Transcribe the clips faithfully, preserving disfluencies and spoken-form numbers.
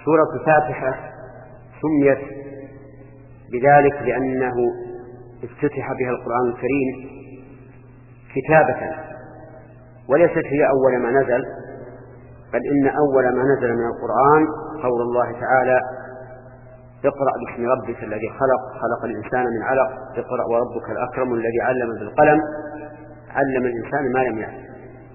سورة الفاتحة سميت بذلك لأنه افتتح بها القرآن الكريم كتابة، وليست هي أول ما نزل، بل إن أول ما نزل من القرآن قول الله تعالى: اقرأ باسم ربك الذي خلق خلق الإنسان من علق اقرأ وربك الأكرم الذي علم بالقلم علم الإنسان ما لم يعلم.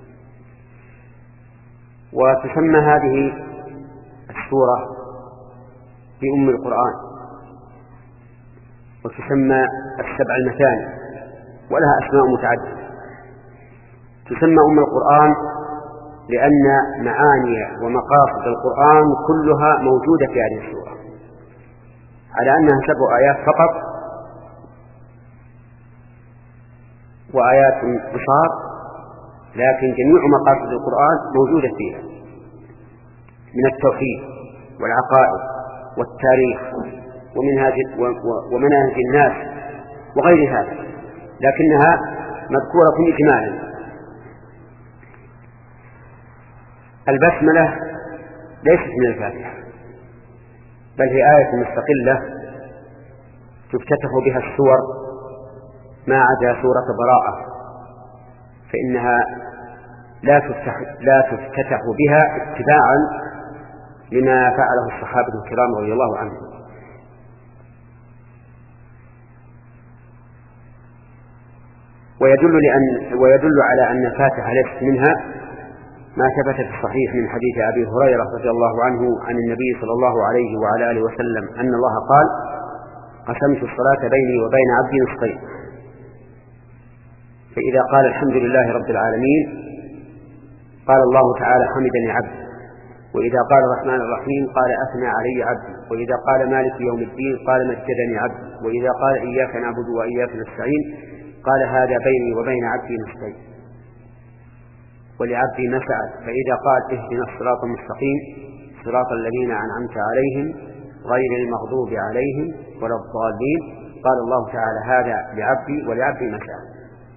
وتسمى هذه السورة بأم القرآن، وتسمى السبع المثاني، ولها أسماء متعددة. تسمى أم القرآن لأن معاني ومقاصد القرآن كلها موجودة في هذه السورة، على أنها سبع آيات فقط وآيات قصار، لكن جميع مقاصد القرآن موجودة فيها من التوحيد والعقائد والتاريخ ومنهاج ومناهج الناس وغير هذا، لكنها مذكورة إجمالا. البسملة ليست من الفاتحة، بل هي آية مستقلة تفتتح بها السور ما عدا سورة براءة، فإنها لا تفتح, لا تفتتح بها اتباعا لما فعله الصحابة الكرام رضي الله عنهم. ويدل, لأن ويدل على أن الفاتحة ليست منها ما ثبت في الصحيح من حديث أبي هريرة رضي الله عنه عن النبي صلى الله عليه وعلى آله وسلم أن الله قال: قسمت الصلاة بيني وبين عبدي نصفين، فإذا قال الحمد لله رب العالمين قال الله تعالى: حمدني عبدي، وإذا قال الرحمن الرحيم قال: أثنى علي عبدي، وإذا قال مالك يوم الدين قال: مجدني عبدي، وإذا قال إياك نعبد وإياك نستعين قال: هذا بيني وبين عبدي نصفين، ولعبدي ما سأل، فإذا قال: اهدنا الصراط المستقيم صراط الذين أنعمت عليهم غير المغضوب عليهم ولا الضالين قال الله تعالى: هذا لعبدي ولعبدي ما سأل.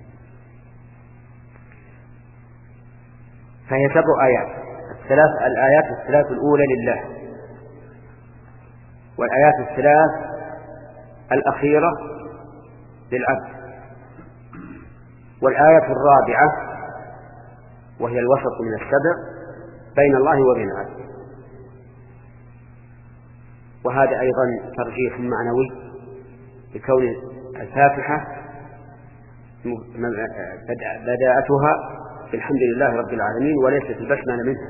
فهي سبع آيات، الثلاث الآيات الثلاث الأولى لله، والآيات الثلاث الأخيرة للعبد، والآية الرابعة وهي الوسط من السبع بين الله وبين عبده. وهذا أيضا ترجيح معنوي بكون الفاتحة بداءتها الحمد لله رب العالمين وليست البسملة منها.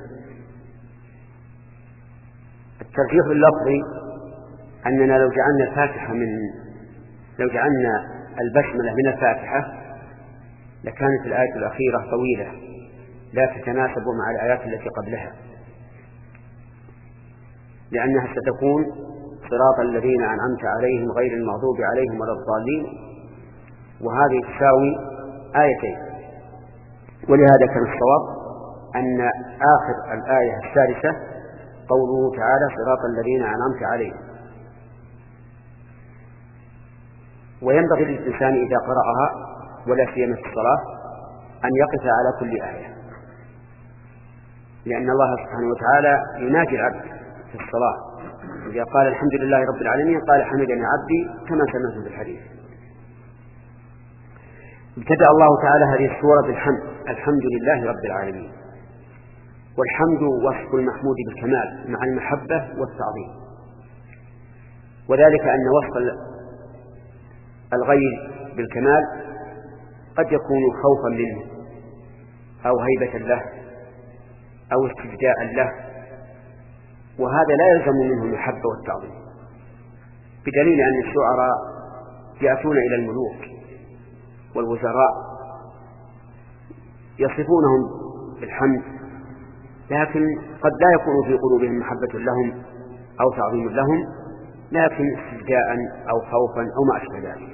الترجيح اللفظي أننا لو جعلنا الفاتحة من لو جعلنا البسملة من الفاتحة لكانت الآية الأخيرة طويلة لا تتناسب مع الآيات التي قبلها، لأنها ستكون صراط الذين أنعمت عليهم غير المغضوب عليهم ولا الضالين، وهذه تساوي آيتين. ولهذا كان الصواب أن آخر الآية الثالثة قوله تعالى: صراط الذين أنعمت عليهم. وينبغي للإنسان إذا قرأها ولا سيما في الصلاة أن يقف على كل آية، لأن الله سبحانه وتعالى يناجي العبد في الصلاة، إذا قال الحمد لله رب العالمين قال: حمدني عبدي، كما سمعتم بالحديث. ابتدأ الله تعالى هذه السورة بالحمد، الحمد لله رب العالمين. والحمد وصف المحمود بالكمال مع المحبة والتعظيم، وذلك أن وصف الغير بالكمال قد يكون خوفا منه أو هيبة له أو استجداء له، وهذا لا يلزم منه المحبة والتعظيم، بدليل أن الشعراء يأتون إلى الملوك والوزراء يصفونهم بالحمد، لكن قد لا يكون في قلوبهم محبة لهم أو تعظيم لهم، لكن استجداء أو خوفا أو ما أشبه ذلك.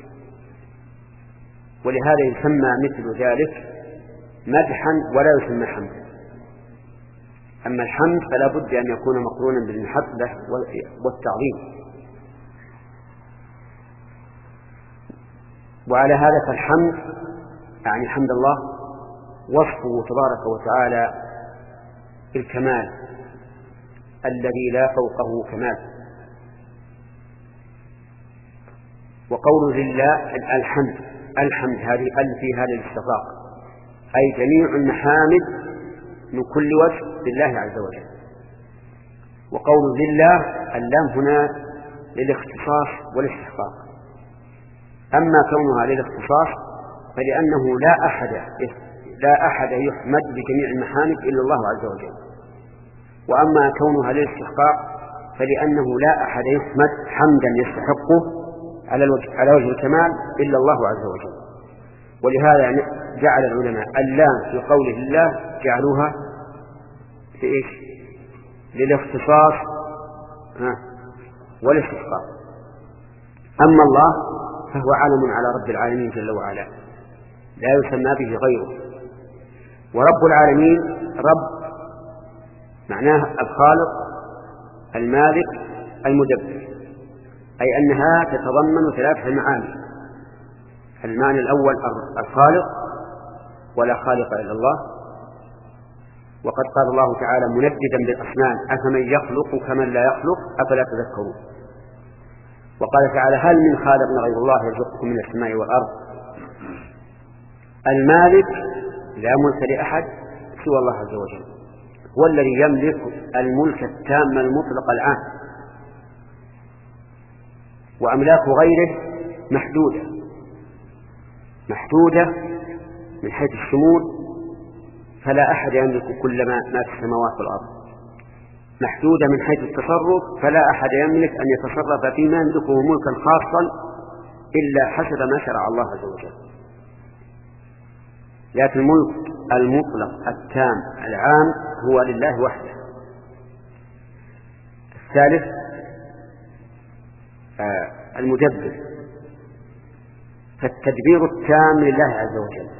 ولهذا يسمى مثل ذلك مدحا ولا يسمى حمدا. أما الحمد فلا بد أن يكون مقرونا بالمحبة والتعظيم. وعلى هذا فالحمد يعني حمد الله وصفه تبارك وتعالى بالكمال الذي لا فوقه كمال. وقول لله الحمد، الحمد هذه ال في هذا الاستغراق، أي جميع المحامد من كل وجه لله عز وجل. وقول لله اللام هنا للاختصاص والاستحقاق، أما كونها للاختصاص فلأنه لا أحد لا أحد يحمد بجميع المحامد إلا الله عز وجل، وأما كونها للاستحقاق فلأنه لا أحد يحمد حمدا يستحقه على الوجه على وجه الكمال إلا الله عز وجل. ولهذا جعل العلماء اللام في قوله الله جعلوها في إيش؟ للاختصاص والاستحقاق. أما الله فهو عالم على رب العالمين جل وعلا لا يسمى به غيره. ورب العالمين رب معناه الخالق المالك المدبر، أي أنها تتضمن ثلاثة معاني. المعنى الأول الخالق ولا خالق إلا الله، وقد قال الله تعالى منددا بالأصنام أفمن يخلق كمن لا يخلق أفلا تذكرون. وقال تعالى هل من خالق غير الله يرزقكم من السماء والأرض. المالك لا ملك لأحد سوى الله عز وجل، هو الذي يملك الملك التام المطلق العام، وأملاك غيره محدودة محدودة من حيث الشمول، فلا أحد يملك كل ما في السماوات والأرض. محدودة من حيث التصرف، فلا أحد يملك أن يتصرف فيما يملكه ملكا خاصا إلا حسب ما شرع الله عز وجل. لكن الملك المطلق التام العام هو لله وحده. الثالث آه المدبر، فالتدبير التام لله عز وجل.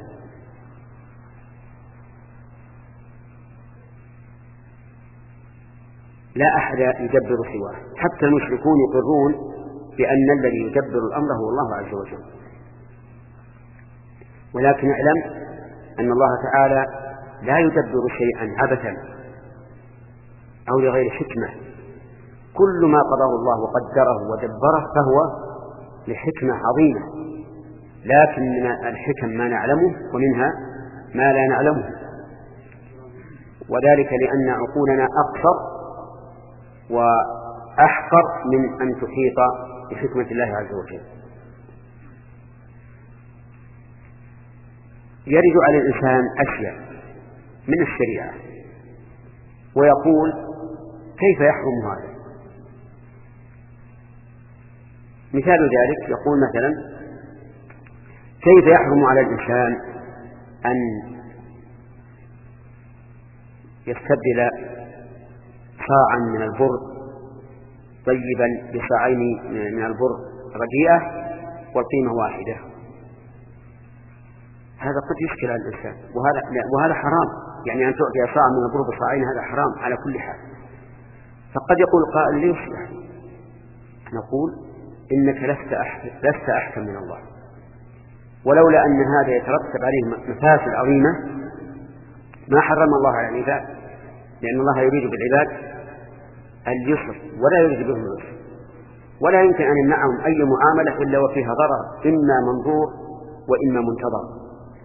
لا أحد يدبر سواه، حتى المشركون يقرون بأن الذي يدبر الأمر هو الله عز وجل. ولكن اعلم أن الله تعالى لا يدبر شيئا عبثا أو لغير حكمة. كل ما قضاه الله وقدره ودبره فهو لحكمة عظيمة، لكن من الحكم ما نعلمه ومنها ما لا نعلمه، وذلك لأن عقولنا أقصر وأحقر من أن تحيط بحكمة الله عز وجل. يرد على الإنسان أشياء من الشريعة ويقول كيف يحرم هذا؟ مثال ذلك يقول مثلا كيف يحرم على الإنسان أن يستبدل صاعا من البر طيبا بصاعين من البر رديئة والقيمة واحدة؟ هذا قد يشكل على الإنسان، وهذا, وهذا حرام. يعني أن تعطي صاع من البر بصاعين هذا حرام على كل حال. فقد يقول قائل ليش يعني؟ نقول إنك لست أحكم, لست أحكم من الله، ولولا أن هذا يترتب عليه مفاسد عظيمة ما حرم الله على العباد، لأن الله يريد بالعباد اليسر ولا يريد بهم العسر، ولا يمكن أن يمنعهم أي معاملة إلا وفيها ضرر إما منظور وإما منتظر.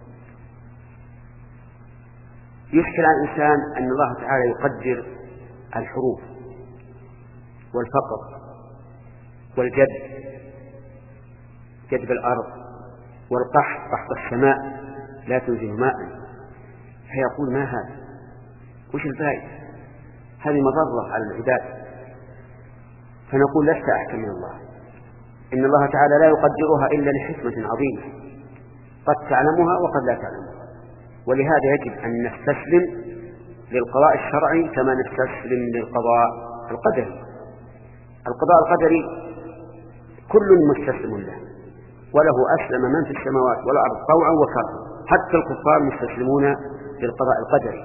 يشكل على الإنسان أن الله تعالى يقدر الحروف والفقر والجد، جدب الأرض والقحط قحط السماء لا تنزل ماء، فيقول ما هذا؟ وش الفائدة؟ هذه مضرة على العباد. فنقول لست أحكم من الله، إن الله تعالى لا يقدرها إلا لحكمة عظيمة قد تعلمها وقد لا تعلمها. ولهذا يجب أن نستسلم للقضاء الشرعي كما نستسلم للقضاء القدري. القضاء القدري كل مستسلم له، وله أسلم من في السماوات والأرض طوعا وكرها، حتى الكفار مستسلمون للقضاء القدري.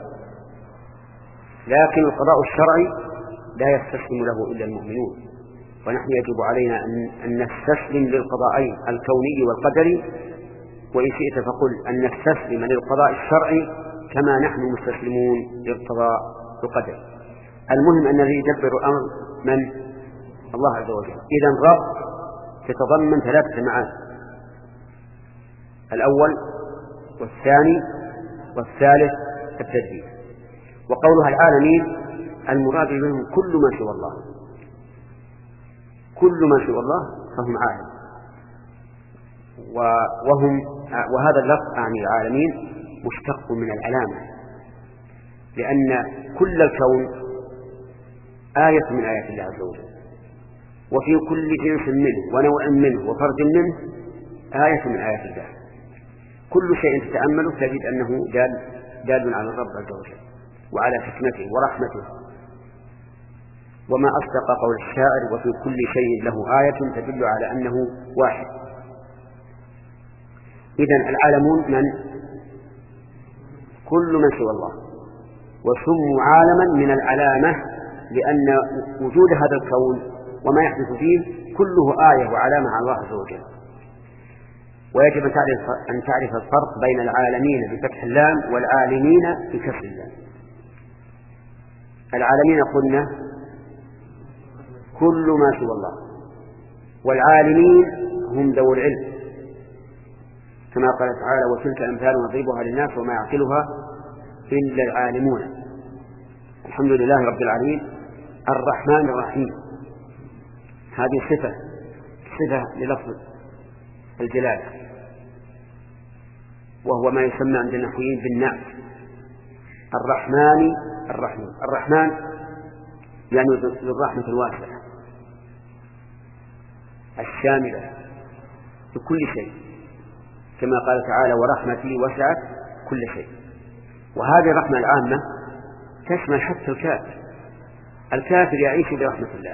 لكن القضاء الشرعي لا يستسلم له إلا المؤمنون، ونحن يجب علينا أن نستسلم للقضاءين الكوني والقدري، وإن شئت فقل أن نستسلم للقضاء الشرعي كما نحن مستسلمون للقضاء القدري. المهم أن الذي يدبر الأمر من؟ الله عز وجل. إذن رب تتضمن ثلاثة معاني: الأول والثاني والثالث التدبير. وقولها العالمين المراد منهم كل ما سوى الله، كل ما سوى الله فهم عالم. وهم وهذا اللفظ أعني العالمين مشتق من العلامة، لأن كل الكون آية من آيات الله عز وجل، وفي كل جنس منه ونوع منه وفرد منه آية من آيات الله. كل شيء تتأمله تجد أنه دال, دال على الرب عز وجل وعلى حكمته ورحمته. وما أصدق قول الشاعر: وفي كل شيء له آية تدل على أنه واحد. إذن العالمون من؟ كل من سوى الله، وسموا عالما من العلامة لأن وجود هذا الكون وما يحدث فيه كله آية وعلامة على الله عز وجل. ويجب أن تعرف, أن تعرف الفرق بين العالمين بفتح اللام والعالمين بكسر اللام. العالمين قلنا كل ما سوى الله، والعالمين هم ذو العلم، كما قال تعالى: وتلك أمثال نضربها للناس وما يعقلها إلا العالمون. الحمد لله رب العالمين الرحمن الرحيم، هذه صفة صفة للفظ الجلالة، وهو ما يسمى عند النحويين بالنعت. الرحمن الرحيم، الرحمن يعني ذو الرحمة الواسعة الشاملة لكل شيء، كما قال تعالى: ورحمتي وسعت كل شيء. وهذه الرحمة العامة تشمل حتى الكافر. الكافر يعيش برحمة الله،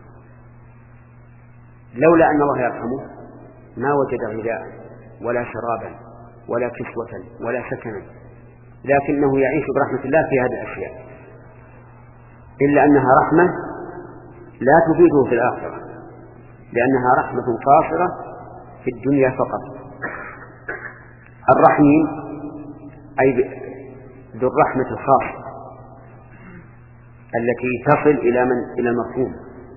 لولا أن الله يرحمه ما وجد غذاء ولا شرابا ولا كسوة ولا سكنا، لكنه يعيش برحمة الله في هذه الأشياء، إلا أنها رحمة لا تفيده في الآخرة، لأنها رحمة قاصرة في الدنيا فقط. الرحيم أي ذو الرحمة الخاصة التي تصل إلى من إلى المرحوم.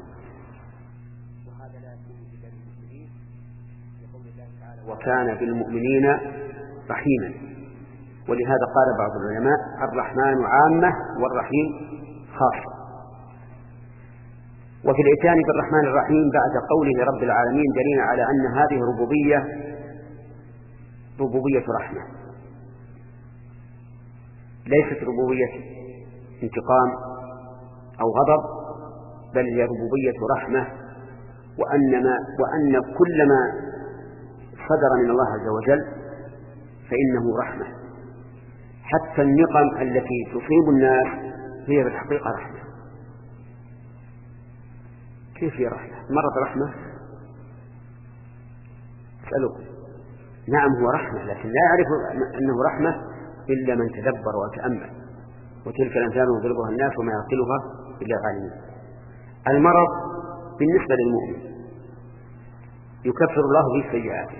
وهذا لا يكون إلا للمسلمين، يقول الله تعالى: وكان بالمؤمنين رحيما. ولهذا قال بعض العلماء: الرحمن عامة والرحيم خاصة. وفي الإتيان بالرحمن الرحيم بعد قوله رب العالمين دليل على أن هذه ربوبية ربوبية رحمة، ليست ربوبية انتقام أو غضب، بل هي ربوبية رحمة. وأن, ما وأن كل ما صدر من الله عز وجل فإنه رحمة، حتى النقم التي تصيب الناس هي بالحقيقة رحمة. كيف هي رحمة؟ مرض رحمة؟ أسألكم. نعم هو رحمة، لكن لا يعرف أنه رحمة إلا من تدبر وتأمل. وتلك الأمثال نضربها الناس وما يعقلها إلا العالمين. المرض بالنسبة للمؤمن يكفر الله به سيئاته،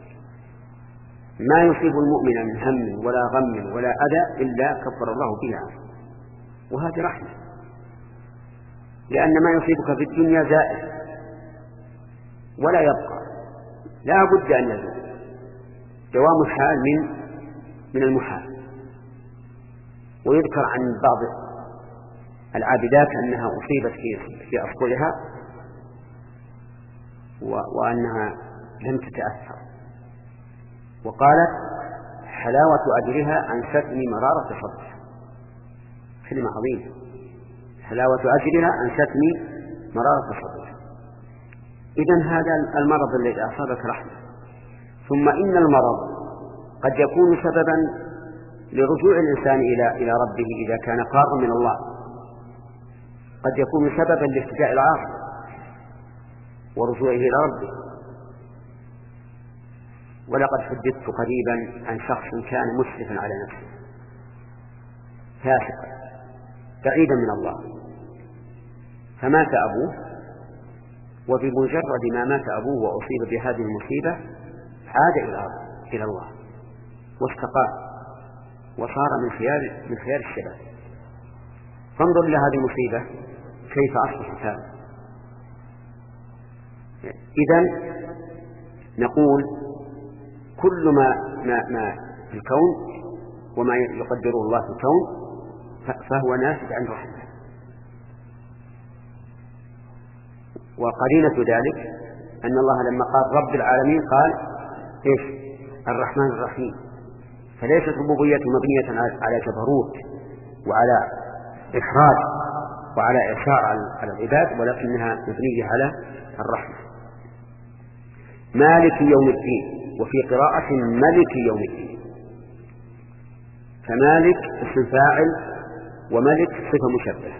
ما يصيب المؤمن من هم ولا غم ولا أذى إلا كفر الله به عنه، وهذه رحمة، لأن ما يصيبك في الدنيا زائل ولا يبقى، لا بد أن يزول. دوام الحال من من المحال. ويذكر عن بعض العابدات أنها أصيبت في في أصبعها وأنها لم تتأثر، وقالت: حلاوة أجرها أنستني مرارة صبرها. كلمة عظيمة، حلاوة أجرها أنستني مرارة صبرها. إذن هذا المرض الذي أصابك رحمة. ثم إن المرض قد يكون سببا لرجوع الإنسان إلى إلى ربه إذا كان فارغا من الله، قد يكون سببا لافتداء العاصي ورجوعه إلى ربه. ولقد حدثت قريبا عن شخص كان مسرفا على نفسه فاسقا بعيدا من الله، فمات أبوه، وبمجرد ما مات أبوه وأصيب بهذه المصيبة عاد إلى الله واستقام وصار من خيار من خيار الشباب. فانظر إلى هذه المصيبة كيف أصبحت هذا. إذن نقول كل ما, ما, ما في الكون وما يقدره الله في الكون فهو ناتج عن رحمة. وقرينة ذلك أن الله لما قال رب العالمين قال إيش؟ الرحمن الرحيم. فليست ربوبيته مبنية على جبروت وعلى إحراج وعلى إعسار على العباد، ولكنها مبنية على الرحمة. مالك يوم الدين، وفي قراءة ملك يوم الدين. فمالك اسم فاعل وملك صفة مشبهة.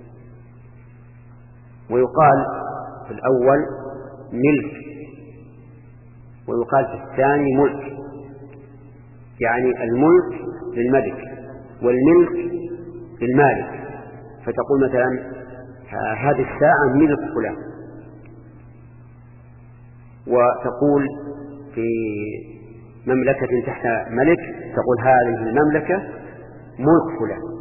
ويقال في الأول ملك ويقال في الثاني ملك، يعني الملك للملك والملك للمالك. فتقول مثلا هذه الساعة ملك فلان، وتقول في مملكة تحت ملك تقول هذه المملكة ملك فلان.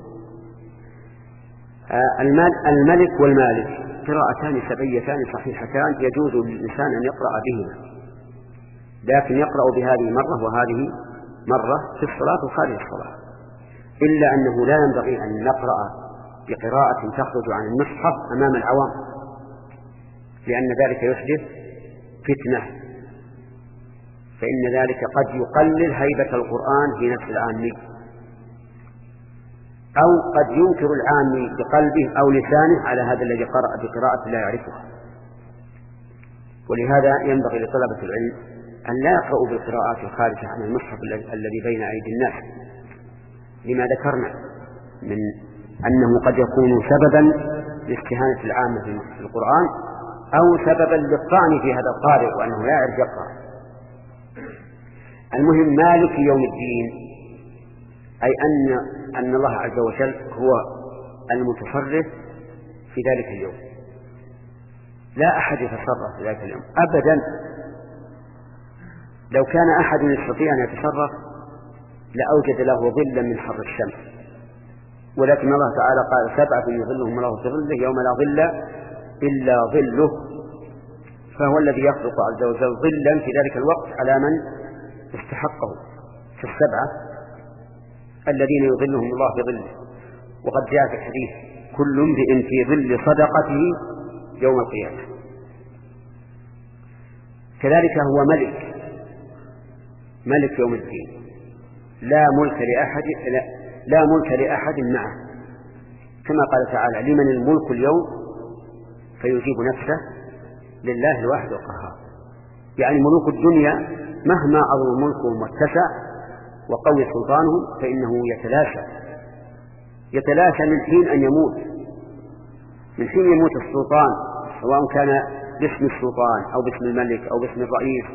الملك والمالك قراءتان سبعيتان صحيحتان يجوز للإنسان أن يقرأ بهما، لكن يقرأ بهذه مرة وهذه مرة في الصلاة وخارج الصلاة، إلا أنه لا ينبغي أن نقرأ بقراءة تخرج عن المصحف أمام العوام، لأن ذلك يحدث فتنة، فإن ذلك قد يقلل هيبة القرآن في نفس العامي، أو قد ينكر العامي بقلبه أو لسانه على هذا الذي قرأ بقراءة لا يعرفها. ولهذا ينبغي لطلبة العلم أن لا يقرأوا بالقراءات الخارجة عن المصحف الذي بين أيدي الناس، لما ذكرنا من أنه قد يكون سببا لاستهانة العامة في القرآن، أو سببا للطعن في هذا القارئ وأنه لا يعرف يقرأ. المهم مالك يوم الدين، أي أن أن الله عز وجل هو المتصرف في ذلك اليوم، لا أحد يتصرف في ذلك اليوم أبدا. لو كان أحد يستطيع أن يتصرف لأوجد له ظلا من حر الشمس، ولكن الله تعالى قال سبعة يظلهم الله في ظله يوم لا ظل إلا ظله، فهو الذي يخلق عز وجل ظلا في ذلك الوقت على من استحقه في السبعة الذين يظلهم الله في ظله. وقد جاء في الحديث كل امرئ في ظل صدقته يوم القيامة. كذلك هو ملك ملك يوم الدين، لا ملك لأحد لا, لا ملك لأحد معه، كما قال تعالى لمن الملك اليوم فيجيب نفسه لله الواحد القهار. يعني ملوك الدنيا مهما عظم ملكهم واتسع وقوي سلطانهم فإنه يتلاشى يتلاشى من حين أن يموت. من حين يموت السلطان، سواء كان باسم السلطان أو باسم الملك أو باسم الرئيس،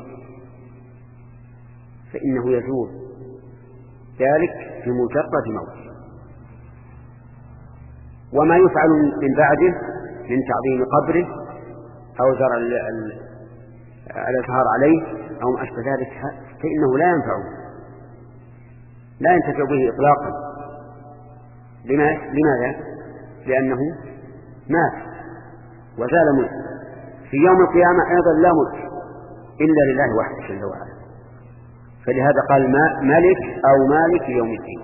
فإنه يزول ذلك في مجرد موت. وما يفعل من بعده من تعظيم قبره أو زرع الأزهار عليه أو ما أشبه ذلك فإنه لا ينفعه، لا ينتفع به إطلاقا. لماذا؟ لأنه مات وزال ملك. في يوم القيامة أيضا لا ملك إلا لله وحده جل وعلا. فلهذا قال مالك أو مالك يوم الدين.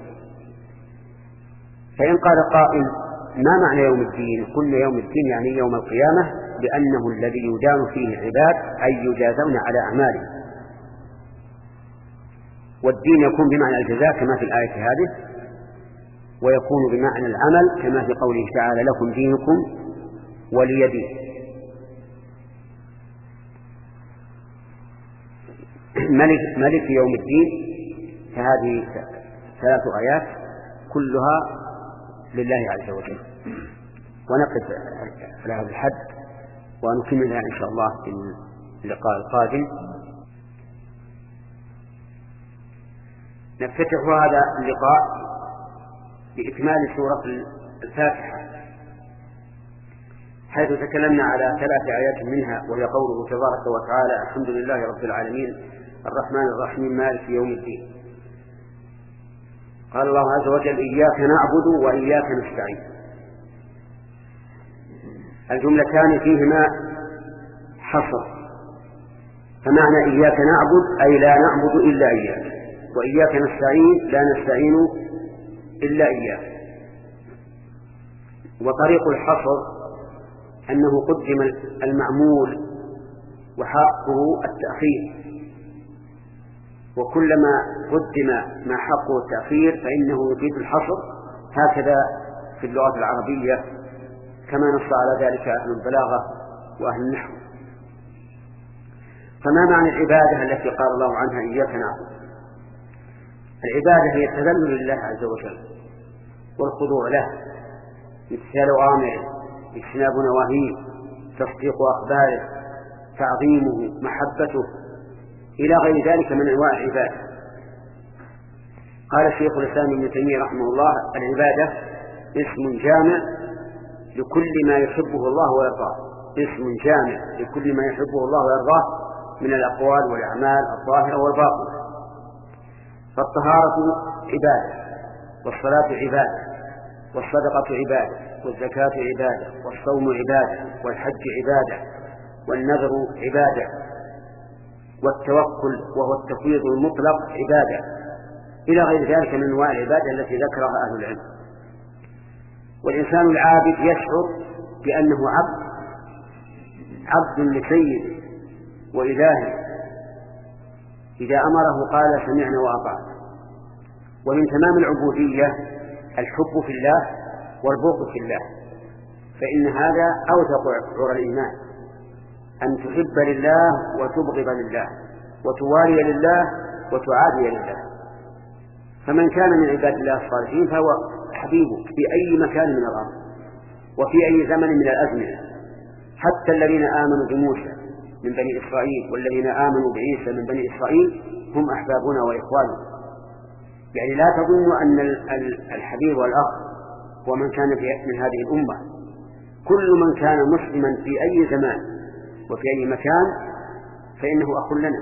فإن قال قائل ما معنى يوم الدين؟ قلنا يوم الدين يعني يوم القيامة، لأنه الذي يدان فيه العباد أي يجازون على أعمالهم. والدين يكون بمعنى الجزاء كما في الآية هذه، ويكون بمعنى العمل كما في قوله تعالى لكم دينكم ولي دين. ملك, ملك يوم الدين. فهذه ثلاث آيات كلها لله عز وجل. ونقف على هذا الحد ونكملها إن شاء الله في اللقاء القادم. نفتتح هذا اللقاء بإكمال سورة الفاتحة، حيث تكلمنا على ثلاث آيات منها، وهي قوله تبارك وتعالى الحمد لله رب العالمين الرحمن الرحيم مالك يوم الدين. قال الله عز وجل إياك نعبد وإياك نستعين. الجملتان فيهما حصر، فمعنى إياك نعبد أي لا نعبد إلا إياك، وإياك نستعين لا نستعين إلا إياك. وطريق الحصر أنه قدم المعمول وحقه التأخير، وكلما قدم ما حقه التأخير فإنه يفيد الحصر، هكذا في اللغة العربية كما نص على ذلك أهل البلاغة وأهل النحو. فما معنى العبادة التي قال الله عنها إياك نعبد؟ العبادة هي التذلل لله عز وجل والخضوع له، امتثال أوامره، اجتناب نواهيه، تصديق أخباره، تعظيمه، محبته، إلى غير ذلك من أنواع العبادة. قال الشيخ الإسلام ابن تيمية رحمه الله: العبادة اسم جامع لكل ما يحبه الله ويرضاه، اسم جامع لكل ما يحبه الله ويرضاه من الأقوال والأعمال الظاهرة والباطنة. فالطهارة عبادة، والصلاة عبادة، والصدقة عبادة، والزكاة عبادة، والصوم عبادة، والحج عبادة، والنذر عبادة، والتوكل وهو التفويض المطلق عبادة، إلى غير ذلك من أنواع العبادة التي ذكرها أهل العلم. والإنسان العابد يشعر بأنه عبد عبد لسيد وإله، إذا أمره قال سمعنا وأطعنا. ومن تمام العبودية الحب في الله والبغض في الله، فإن هذا أوثق عرى الإيمان، أن تحب لله وتبغض لله، وتوالي لله وتعادي لله. فمن كان من عباد الله الصالحين فهو حبيبه في أي مكان من الأرض وفي أي زمن من الأزمنة. حتى الذين آمنوا بموسى من بني إسرائيل والذين آمنوا بعيسى من بني إسرائيل هم أحبابنا وإخواننا. يعني لا تظنوا أن الحبيب والأخ هو من كان من هذه الأمة، كل من كان مسلما في أي زمان وفي أي مكان فإنه أخ لنا،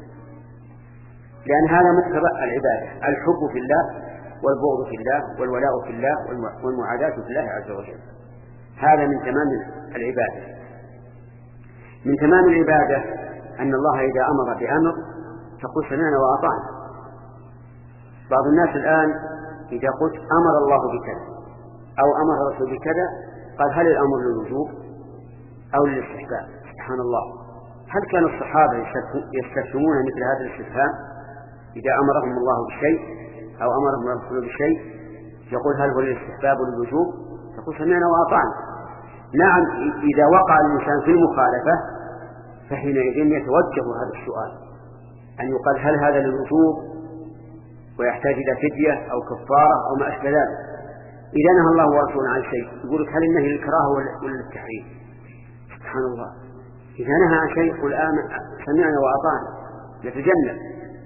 لأن هذا مقتضى العبادة: الحب في الله والبغض في الله والولاء في الله والمعاداة في الله عز وجل. هذا من تمام العبادة. من تمام العبادة أن الله إذا أمر بأمر تقول سمعنا وأطعنا. بعض الناس الآن إذا قلت أمر الله بكذا أو أمر الرسول بكذا قال هل الأمر للوجوب أو للاستحباب؟ سبحان الله، هل كان الصحابة يستفهمون مثل هذا الاستفهام؟ إذا أمرهم الله بشيء أو أمرهم الرسول بشيء يقول هل هو للاستحباب للوجوب؟ تقول سمعنا وأطعنا. نعم، إذا وقع الإنسان في المخالفة فحينئذ يتوجه هذا السؤال، أن يقال هل هذا للوجوب ويحتاج إلى فدية أو كفارة أو ما أشبه ذلك. إذا نهى الله ورسوله عن شيء يقول لك هل النهي للكراهة ولا للتحريم؟ سبحان الله، إذا نهى عن شيء قل آمن سمعنا وأطعنا، يتجنب.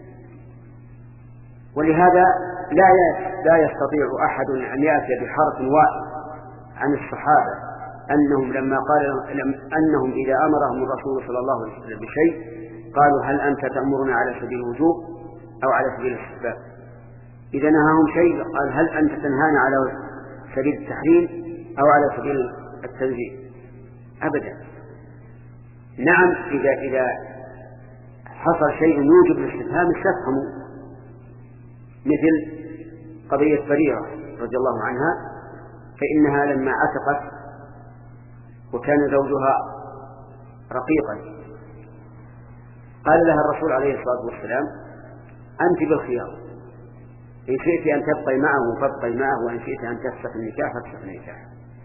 ولهذا لا لا يستطيع أحد أن يأتي بحرف واحد عن الصحابة أنهم لما قال أنهم إذا أمرهم الرسول صلى الله عليه وسلم بشيء قالوا هل أنت تأمرنا على سبيل الوجوب أو على سبيل الاستحباب؟ إذا نهاهم شيء قال هل أنت تنهانا على سبيل التحريم أو على سبيل التنزيل؟ أبدا. نعم، إذا إذا حصل شيء يوجب الاستفهام استفهموا، مثل قضية بريرة رضي الله عنها، فإنها لما عتقت وكان زوجها رقيقا قال لها الرسول عليه الصلاة والسلام أنت بالخيار، إن شئت أن تبقي معه فابقي معه، وإن شئت أن تفسخ النكاح فافسخ النكاح.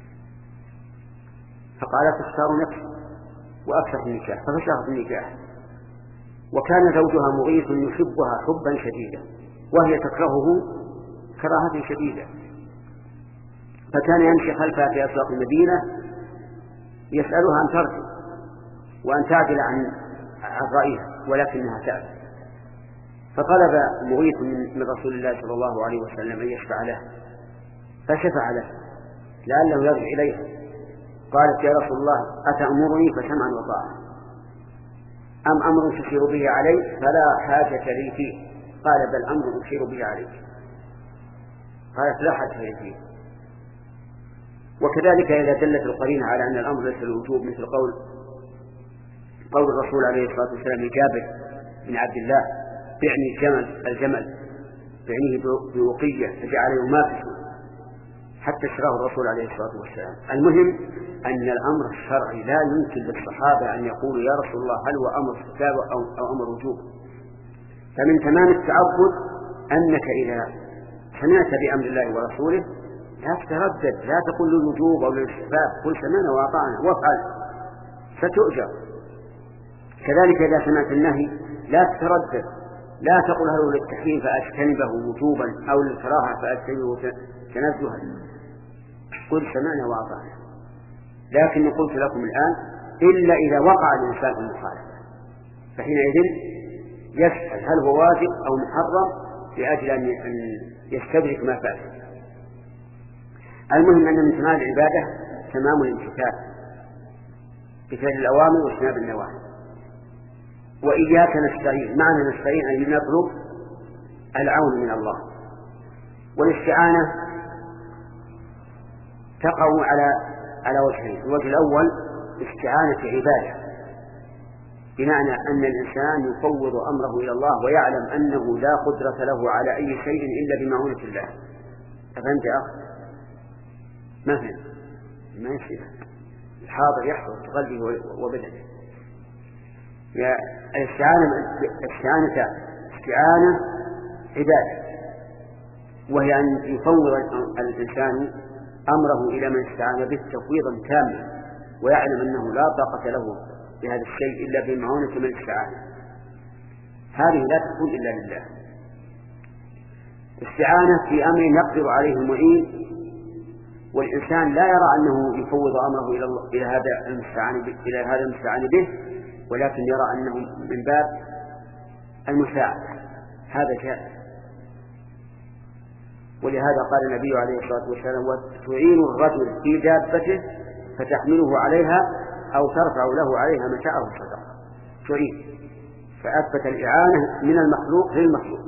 فقالت اختار نفسي وأفسخ النكاح ففسخت النكاح. وكان زوجها مغيث يحبها حبا شديدا وهي تكرهه كراهة شديدة، فكان يمشي خلفها في أسواق المدينة يسألها أن ترجع وأن تعدل عن رأيها ولكنها تأبى. فطلب مغيث من رسول الله صلى الله عليه وسلم أن يشفع له، فشفع له لعله يرجع إليها. قالت يا رسول الله أتأمرني فسمعا وطاعة أم أمر تشير به علي فلا حاجة لي فيه؟ قال بل أمر أشير به عليك. قالت لا حاجة لي فيه. وكذلك إذا دلت القرينة على أن الأمر ليس الوجوب، مثل قول قول الرسول عليه الصلاة والسلام لجابر بن عبد الله: بعني الجمل الجمل بعنيه بوقية فجعل يمافسه حتى اشتراه الرسول عليه الصلاة والسلام. المهم أن الأمر الشرعي لا يمكن للصحابة أن يقولوا يا رسول الله هل هو أمر استحباب أو, أو أمر وجوب. فمن تمام التعبد أنك إذا سمعت بأمر الله ورسوله لا تتردد، لا تقول للوجوب أو للاستحباب، قل سمعنا وأطعنا وافعل ستؤجر. كذلك إذا سمعت النهي لا تتردد، لا تقل هل هو للتحريم فأجتنبه وجوبا أو للكراهة فأجتنبه تنزها، قل سمعنا وأطعنا. لكن قلت لكم الآن إلا إذا وقع الإنسان في المخالفة، فحينئذ يسأل هل هو واجب أو محرم لأجل أن يستدرك ما فات. المهم أن من تمام العبادة تمام الامتثال بفعل الأوامر واجتناب النواهي. وإياك نستعين، معنى نستعين أن نطلب العون من الله. والاستعانة تقع على على وجهين: الوجه الأول استعانة عبادة، بمعنى أن الإنسان يفوض أمره إلى الله ويعلم أنه لا قدرة له على أي شيء إلا بمعونة الله. أفهمت يا أخي؟ ما فهم ما يصير الحاضر يحضر في قلبه وبدنه. الاستعانة استعانة استعانة عبادة، وهي أن يفوض الإنسان أمره إلى من استعان به تفويضا تاما، ويعلم أنه لا طاقة له بهذا الشيء إلا بمعونة من استعان. هذه لا تكون إلا لله. استعانة في أمر يقدر عليه المعين، والإنسان لا يرى أنه يفوض أمره إلى الله إلى هذا المستعان به إلى هذا المستعان به، ولكن يرى أنه من باب المساعدة. هذا جائز. ولهذا قال النبي عليه الصلاة والسلام: وتعين الرجل في دابته فتحمله عليها أو ترفع له عليها متاعه صدقة. تعين، فأثبت الإعانة من المخلوق للمخلوق.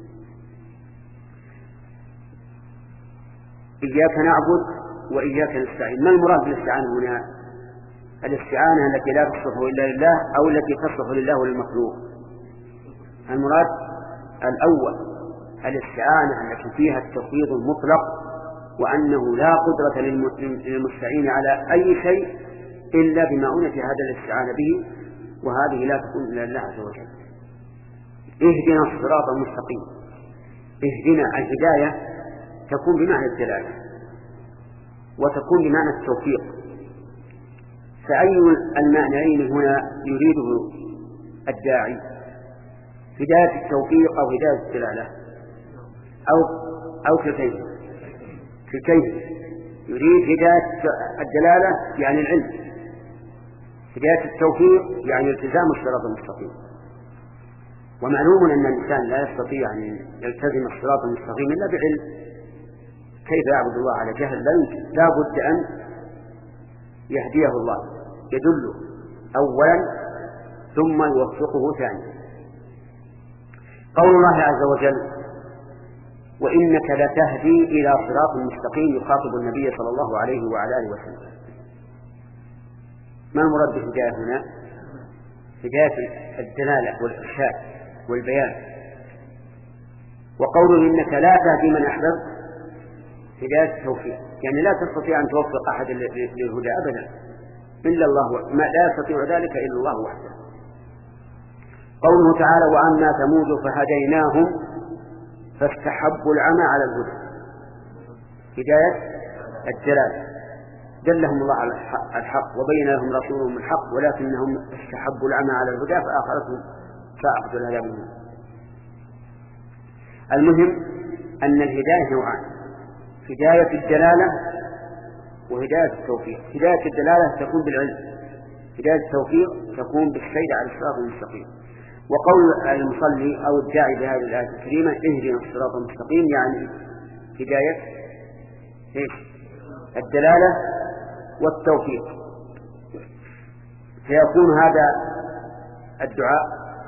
إياك نعبد وإياك نستعين. ما المراد بالاستعانة هنا؟ الاستعانة التي لا تصلح إلا لله أو التي تصلح لله وللمخلوق؟ المراد الأول الاستعانة التي فيها التفويض المطلق، وأنه لا قدرة للمستعين على أي شيء إلا بمعونة هذا الاستعانة به، وهذه لا تكون إلا لله عز وجل. اهدنا الصراط المستقيم. اهدنا الهداية تكون بمعنى الدلالة وتكون بمعنى التوفيق، فأي المعنيين هنا يريده الداعي؟ هداية التوفيق أو هداية الدلالة أو أو كيف كيف يريد هداية الدلالة يعني العلم، هداية التوفيق يعني التزام الصراط المستقيم. ومعلوم أن الإنسان لا يستطيع أن يلتزم الصراط المستقيم إلا بعلم. كيف يعبد الله على جهل؟ لا يمكن. لا بد أن يهديه الله، يدله أولا ثم يوفقه ثانيا. قول الله عز وجل: وإنك لتهدي إلى صراط مستقيم، يخاطب النبي صلى الله عليه وعلى آله وسلم. ما المراد بالهداية هنا؟ هداية الدلالة والإرشاد والبيان. وقوله إنك لا تهدي من أحببت هداية التوفيق، يعني لا تستطيع أن توفق أحد للهدى أبدا إلا الله، ما لا يستطيع ذلك إلا الله وحده. قوله تعالى: وأما ثمود فهديناهم فاستحبوا العمى على الهدى. هداية الدلالة، دلهم الله على الحق وبين لهم رسولهم الحق، ولكنهم استحبوا العمى على الهدى فآخرتهم ساءت الهدى منهم. المهم أن الهداية نوعان: هداية الدلالة وهداية التوفيق. هداية الدلالة تكون بالعلم، هداية التوفيق تكون بالسير على الصراط المستقيم. وقول المصلي أو الداعي بهذه الآية الكريمة: اهدنا الصراط المستقيم، يعني هداية الدلالة والتوفيق. فيكون هذا الدعاء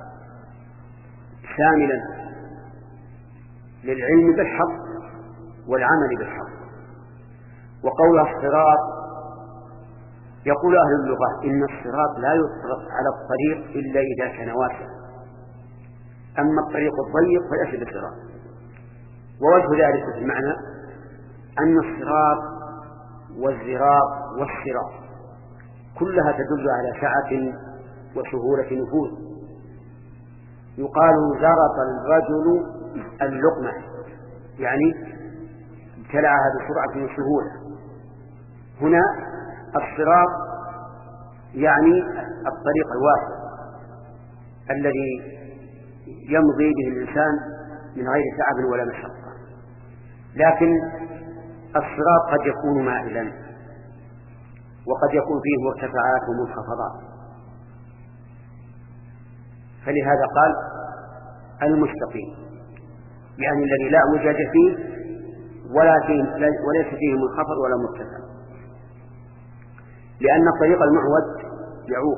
شاملا للعلم بالحق والعمل بالحق. وقول الصراط، يقول أهل اللغة إن الصراط لا يطلق على الطريق إلا إذا كان واسعا، أما الطريق الضيق فليس بصراط. ووجه ذلك في المعنى أن الصراط والزراط والصراط كلها تدل على سعة وسهولة نفوذ. يقال زرط الرجل اللقمة، يعني ابتلعها بسرعة وسهولة. هنا الصراط يعني الطريق الواسع الذي يمضي به الإنسان من غير تعب ولا مشقة. لكن الصراط قد يكون مائلا، وقد يكون فيه مرتفعات ومنخفضات، فلهذا قال المستقيم، يعني الذي لا وجاج فيه ولا فيه وليس فيه منخفض ولا مرتفع. لأن الطريق المعوج يعوق.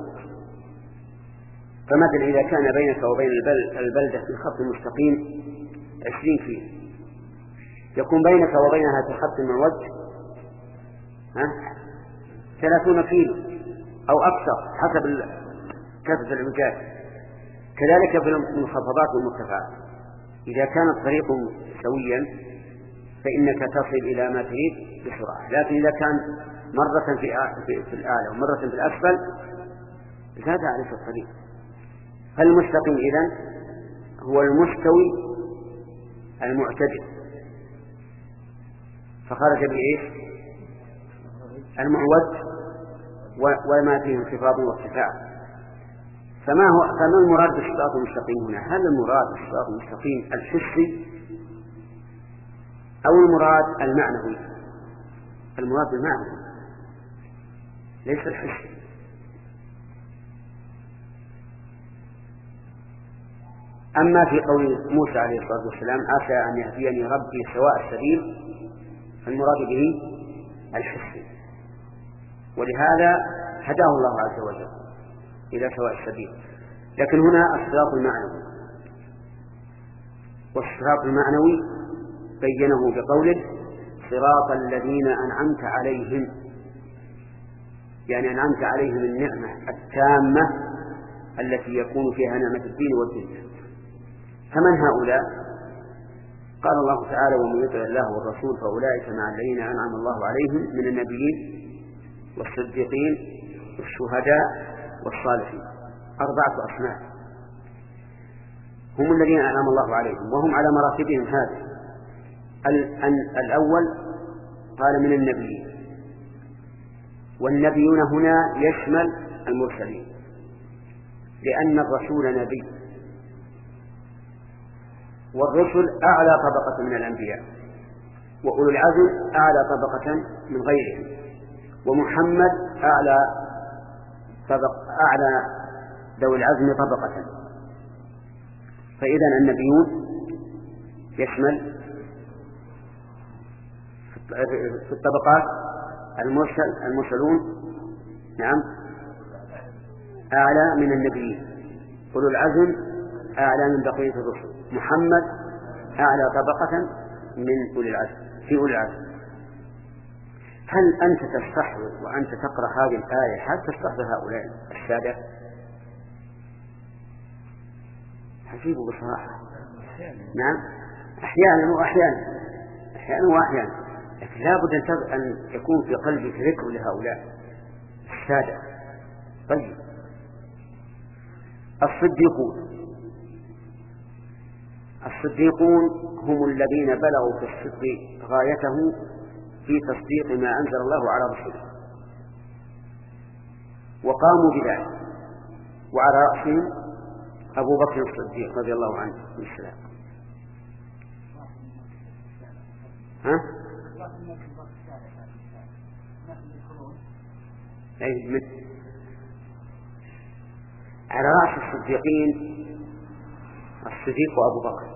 فمثلا إذا كان بينك وبين البلدة في خط مستقيم عشرين كيلو، يكون بينك وبينها في خط معوج ثلاثون كيلو أو أكثر حسب كثرة العجاج. كذلك في المنخفضات والمرتفعات، إذا كان الطريق سويا فإنك تصل إلى ما تريد بسرعة، لكن إذا كان مرة في الأعلى ومرة في الأسفل زاد عليك الطريق. فالمستقيم إذن هو المستوي المعتدل، فخرج بإيش؟ المعوج وما فيه انخفاض وارتفاع. فما هو فما المراد بالصراط المستقيم هنا؟ هل المراد بالصراط المستقيم الحسي أو المراد المعنوي؟ المراد المعنوي ليس الحسي. أما في قول موسى عليه الصلاة والسلام عسى أن يهديني ربي سواء السبيل، فالمراد به الحسي، ولهذا هداه الله عز وجل إلى سواء السبيل. لكن هنا الصراط المعنوي، والصراط المعنوي بينه بقوله صراط الذين أنعمت عليهم، يعني أنعمت عليهم النعمة التامة التي يكون فيها نعمة الدين والدنيا. فمن هؤلاء؟ قال الله تعالى ومن يطع الله والرسول فأولئك مع الذين أنعم الله عليهم من النبيين والصديقين والشهداء والصالحين. أربعة أصناف هم الذين أنعم الله عليهم، وهم على مراتبهم هذه. الأول قال من النبيين، والنبيون هنا يشمل المرسلين، لأن الرسول نبي، والرسل أعلى طبقة من الأنبياء، وأولو العزم أعلى طبقة من غيرهم، ومحمد أعلى طبق أعلى ذوي العزم طبقة. فإذا النبيون يشمل في الطبقات المرسل المرسلون نعم أعلى من النبيين، أولو العزم أعلى من بقية الرسل، محمد أعلى طبقة من أولي العزم في أولي العزم. هل أنت تستحضر وأنت تقرأ هذه الآية هل تستحضر هؤلاء السادة؟ عجيب بصراحة. نعم أحيانا وأحيانا أحيانا وأحيانا لكن لا بد أن يكون في قلبك ذكر لهؤلاء السادة. طيب الصديقون الصديقون هم الذين بلغوا في الصدق غايته في تصديق ما أنزل الله على رسوله وقاموا بذلك، وعلى رأسهم أبو بكر الصديق رضي الله عنه والسلام. ها؟ أي من على رأس الصديقين الصديق وأبو بكر.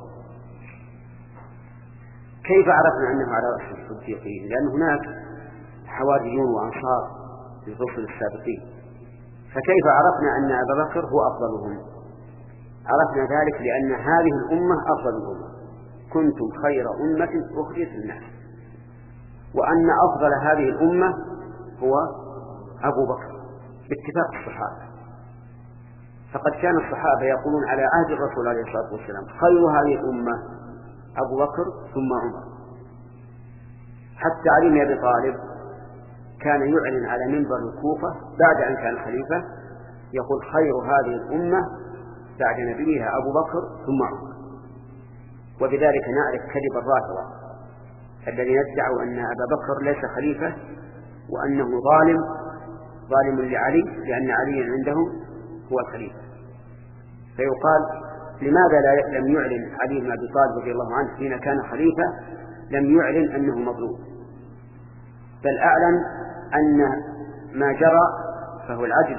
كيف عرفنا أنه على رأس الصديقين؟ لأن هناك حواريون وأنصار للرسل السابقين، فكيف عرفنا أن أبا بكر هو أفضلهم؟ عرفنا ذلك لأن هذه الأمة أفضل الأمة، كنتم خير أمة أخرجت للناس، وأن أفضل هذه الأمة هو أبو بكر باتفاق الصحابة. فقد كان الصحابة يقولون على عهد الرسول عليه الصلاة والسلام خير هذه الأمة أبو بكر ثم عمر. حتى علي بن أبي طالب كان يعلن على منبر الكوفة بعد أن كان خليفة يقول خير هذه الأمة بعد نبيها أبو بكر ثم عمر. وبذلك نعرف كذب الرافضة الذين ادعوا أن أبا بكر ليس خليفة وأنه ظالم ظالم لعلي لأن علي عندهم هو الخليفة. فيقال لماذا لا لم يعلن علي بن أبي طالب رضي الله عنه حين كان خليفة لم يعلن أنه مظلوم، بل أعلن أن ما جرى فهو العدل،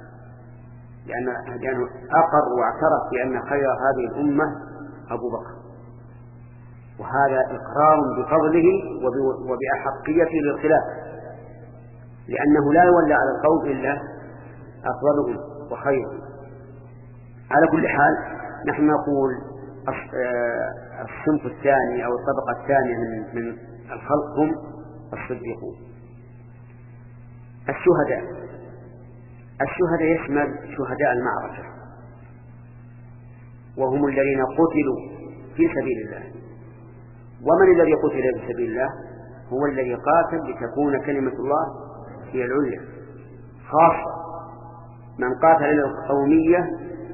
لأنه أقر واعترف بأن خير هذه الأمة أبو بكر، وهذا إقرار بفضله وبأحقيته للخلافة، لأنه لا يولى على القوم إلا أفضلهم وخيرهم. على كل حال نحن نقول الصنف الثاني أو الطبقة الثانية من من الخلق هم الصديقون. الشهداء الشهداء يشمل شهداء المعركة، وهم الذين قتلوا في سبيل الله. ومن الذي قتل في سبيل الله؟ هو الذي قاتل لتكون كلمة الله هي العليا، خاصة من قاتل للقومية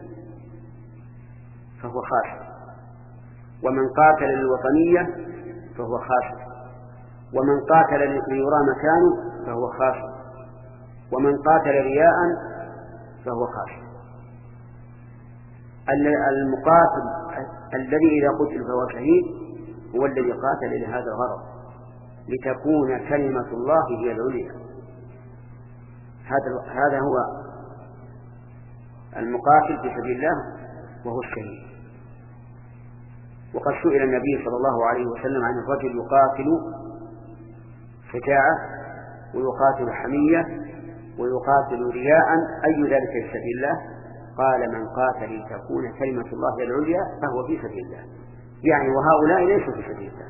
فهو خاسر، ومن قاتل للوطنية فهو خاسر، ومن قاتل ليرى مكانه فهو خاسر، ومن قاتل رياء فهو خاسر. المقاتل الذي إذا قتل فهو شهيد هو الذي قاتل لهذا الغرض لتكون كلمة الله هي العليا. هذا هذا هو المقاتل في سبيل الله وهو الشهيد. وقد سئل النبي صلى الله عليه وسلم عن الرجل يقاتل شجاعة ويقاتل حمية ويقاتل رياء أي ذلك في سبيل الله؟ قال من قاتل لتكون كلمة الله هي العليا فهو في سبيل الله، يعني وهؤلاء ليسوا في سبيل الله.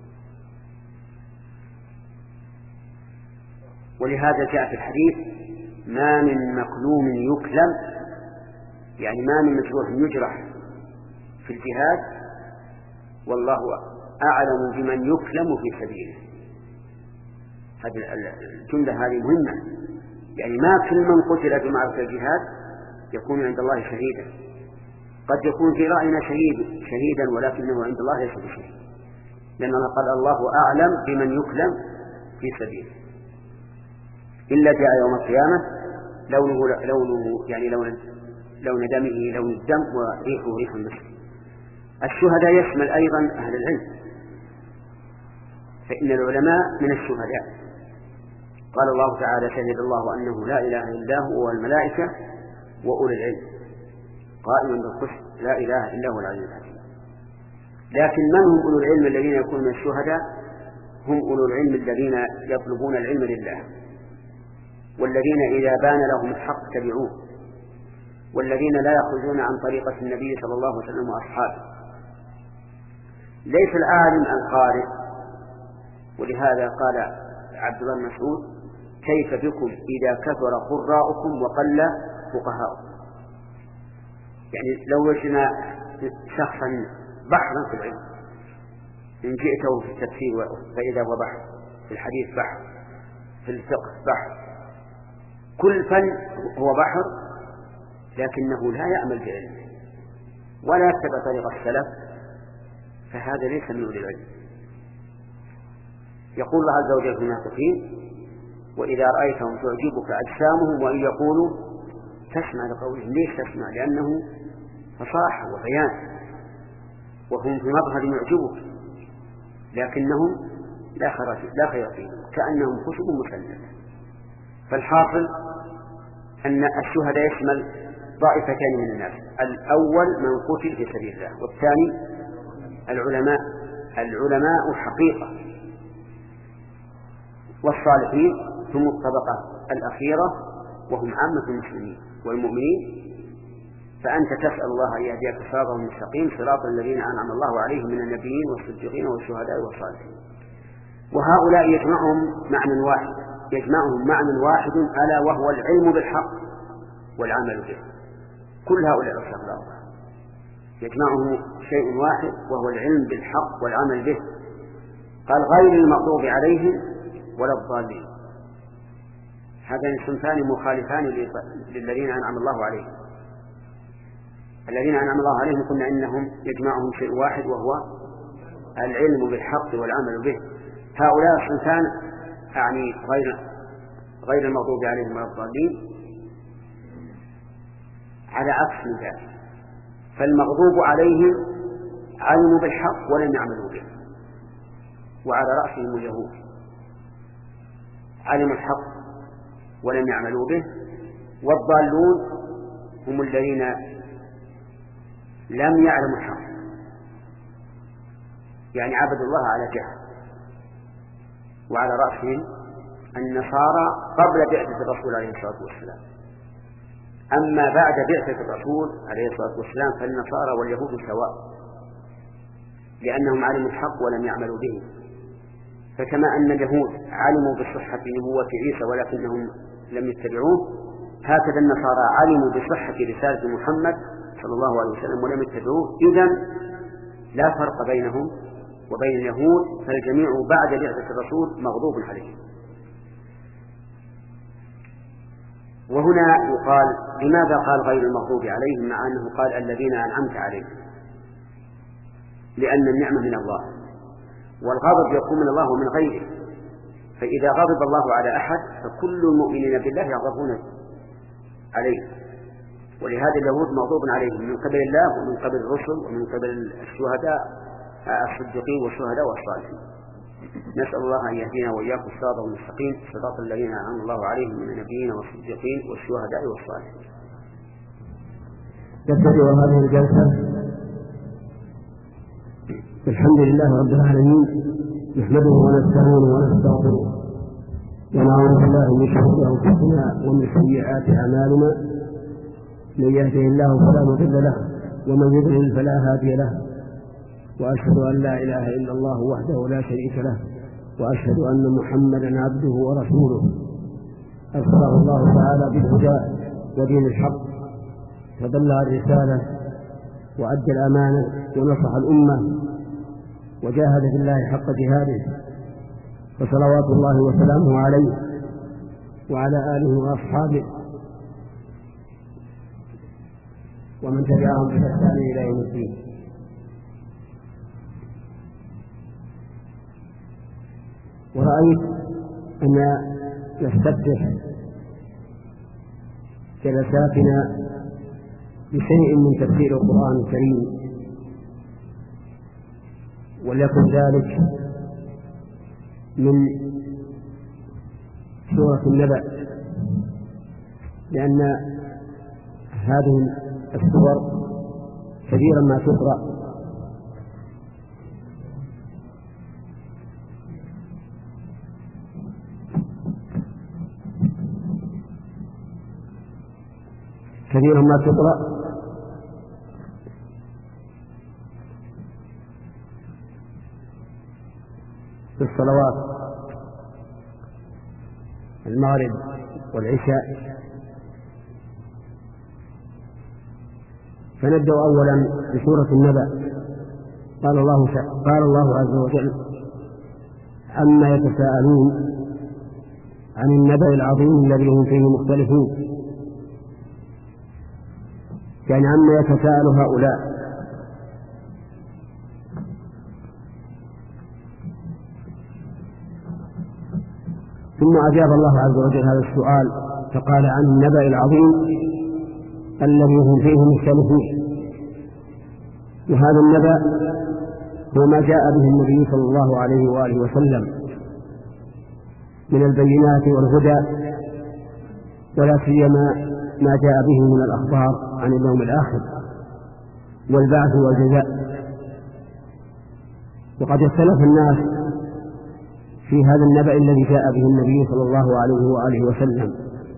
ولهذا جاء في الحديث ما من مكلوم يكلم، يعني ما من مجروح يجرح في الجهاد والله أعلم بمن يكلم في سبيله. هذه الجملة هذه مهمة، يعني ما كل من قتل في معركة الجهاد يكون عند الله شهيدا. قد يكون في رأينا شهيد شهيدا ولكنه عند الله ليس بشهيد، لأن الله قال الله أعلم بمن يكلم في سبيله. إلا جاء يوم القيامة لونه لونه يعني لون لون دمه لون الدم وريحه ريح المسك. الشهداء يشمل أيضا أهل العلم، فإن العلماء من الشهداء. قال الله تعالى شهد الله أنه لا إله إلا هو والملائكة وأولي العلم قائما بالقسط لا إله إلا هو العلي الحكيم. لكن من هم أولو العلم الذين يكونون من الشهداء؟ هم أولو العلم الذين يطلبون العلم لله، والذين إذا بان لهم الحق تبعوه، والذين لا يخرجون عن طريقة النبي صلى الله عليه وسلم وأصحابه. ليس العالم القارئ. ولهذا قال عبد الله بن مسعود كيف بكم إذا كثر قراءكم وقل فقهاؤكم؟ يعني لو وجدنا شخصا بحرا في العلم إن جئته في التفسير فإذا هو بحر، في الحديث بحر، في الفقه بحر، كل فن هو بحر، لكنه لا يعمل بعلمه ولا يتبع طريق السلف، فهذا ليس من أولي العلم. يقول الله عز وجل في المنافقين وإذا رأيتهم تعجبك أجسامهم وإن يقولوا تسمع لقولهم. ليش تسمع؟ لأنه فصاحة وبيان، وهم في مظهر يعجبك لكنهم لا خير لا خير فيهم كأنهم خشب مسندة. فالحاصل أن الشهداء يشمل طائفتان من الناس: الأول من قتل في سبيل الله، والثاني العلماء العلماء حقيقة، والصالحين ثم الطبقة الأخيرة وهم عامة المسلمين والمؤمنين. فأنت تسأل الله أن يهديك صراطا مستقيم صراط الذين أنعم الله عليهم من النبيين والصديقين والشهداء والصالحين. وهؤلاء يجمعهم معنى واحد يجمعهم معنى واحد ألا وهو العلم بالحق والعمل به. كل هؤلاء الأصحاب الأربعة يجمعهم شيء واحد وهو العلم بالحق والعمل به. قال غير المغضوب عليهم ولا الضالين. هذان صنفان مخالفان للذين أنعم الله عليهم. الذين أنعم الله عليهم قلنا إنهم يجمعهم شيء واحد وهو العلم بالحق والعمل به. هؤلاء الصنفان يعني غير غير المغضوب عليهم ولا الضالين على عكس ذلك. فالمغضوب عليهم علموا بالحق ولم يعملوا به، وعلى رأسهم اليهود علموا الحق ولم يعملوا به، والضالون هم الذين لم يعلموا الحق يعني عبدوا الله على جهل. وعلى رأسهم النصارى قبل بعثة الرسول عليه الصلاة والسلام. أما بعد بعثة الرسول عليه الصلاة والسلام فالنصارى واليهود سواء، لأنهم علموا الحق ولم يعملوا به. فكما أن اليهود علموا بصحة نبوة عيسى ولكنهم لم يتبعوه، هكذا النصارى علموا بصحة رسالة محمد صلى الله عليه وسلم ولم يتبعوه. إذن لا فرق بينهم وبين اليهود، فالجميع بعد بعثة الرسول مغضوب عليهم. وهنا يقال لماذا قال غير المغضوب عليهم مع أنه قال الذين أنعمت عليهم؟ لأن النعمة من الله، والغضب يكون من الله ومن غيره. فإذا غضب الله على أحد فكل المؤمنين بالله يغضبون عليه. ولهذا اليهود مغضوب عليهم من قبل الله ومن قبل الرسل ومن قبل الشهداء الصديقين والشهداء والصالحين. نسأل الله أن يهدينا وإياكم الصراط المستقيم صراط الذين أنعم الله عليهم من النبيين والصديقين والشهداء والصالحين. تبتدئ هذه الجلسة الحمد لله رب العالمين، نحمده ونستعينه ونستغفره ونعوذ بالله من شرور أنفسنا ومن سيئات أعمالنا. من يهده الله فلا مضل له ومن يضلل فلا هادي له، وأشهد أن لا إله إلا الله وحده لا شريك له، وأشهد أن محمدا عبده ورسوله أرسله الله تعالى بالهدى ودين الحق، فبلغ الرسالة وأدى الأمانة ونصح الأمة وجاهد في الله حق جهاده، فصلوات الله وسلامه عليه وعلى آله وأصحابه ومن تبعهم بإحسان إلى يوم الدين. ورأيت أن نستفتح جلساتنا بشيء من تفسير القرآن الكريم، وليكن ذلك من سورة النبأ، لأن هذه السور كثيرا ما تقرأ كثيرا ما تقرأ في الصلوات المغرب والعشاء. فنبدأ أولا بسورة النبأ. قال الله قال الله عز وجل: عما يتساءلون عن النبأ العظيم الذي هم فيه مختلفون. يعني عما يتساءل هؤلاء. ثم أجاب الله عز وجل هذا السؤال فقال: عن النبأ العظيم الذي هم فيه مختلفون. وهذا النبأ هو ما جاء به النبي صلى الله عليه وآله وسلم من البينات والهدى، ولا سيما ما جاء به من الأخبار عن اليوم الآخر والبعث والجزاء. وقد اختلف الناس في هذا النبأ الذي جاء به النبي صلى الله عليه وآله وسلم،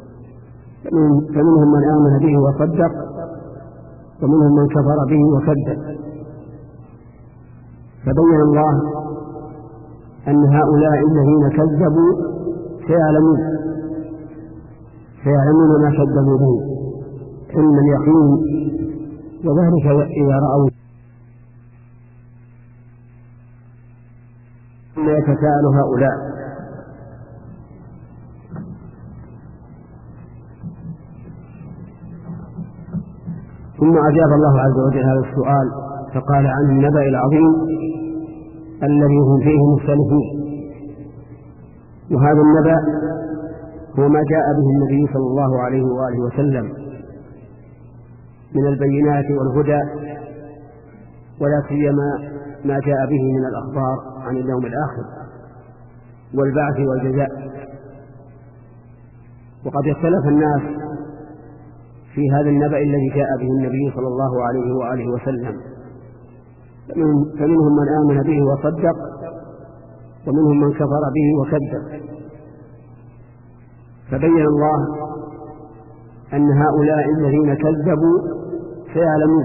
فمنهم من آمن به وصدق، ومنهم من كفر به وكذب. فبين الله أن هؤلاء الذين كذبوا سيعلمون سيعلمون ما كذبوا به علم اليقين، وذلك إذا رأوا ثم يتساءل هؤلاء. ثم أجاب الله عز وجل هذا السؤال فقال عن النبأ العظيم الذي هم فيه مختلفون. وهذا النبأ هو ما جاء به النبي صلى الله عليه وآله وسلم من البينات والهدى، ولا سيما ما جاء به من الأخبار عن اليوم الآخر والبعث والجزاء. وقد اختلف الناس في هذا النبأ الذي جاء به النبي صلى الله عليه وآله وسلم، فمنهم من آمن به وصدق، ومنهم من كفر به وكذب. فبين الله أن هؤلاء الذين كذبوا سيعلمون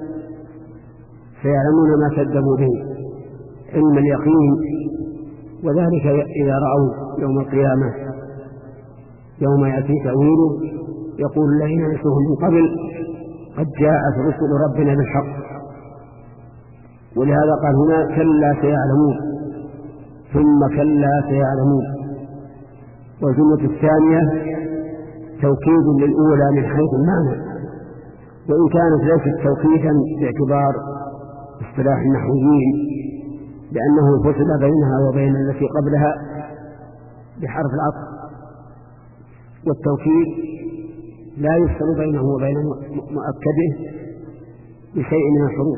سيعلمون ما كذبوا به علم اليقين، وذلك إذا رأوا يوم القيامة يوم يأتي تأويله يقول الذين نسوه من قبل قد جاءت رسل ربنا بالحق. ولهذا قال هنا كلا سيعلمون ثم كلا سيعلمون. والجملة الثانية توكيد للأولى من حيث المعنى، وإن كانت ليست توكيدا باعتبار اصطلاح النحويين، لأنه فصل بينها وبين التي قبلها بحرف العطف، والتوكيد لا يفصل بينه وبين مؤكده بشيء من الحروف.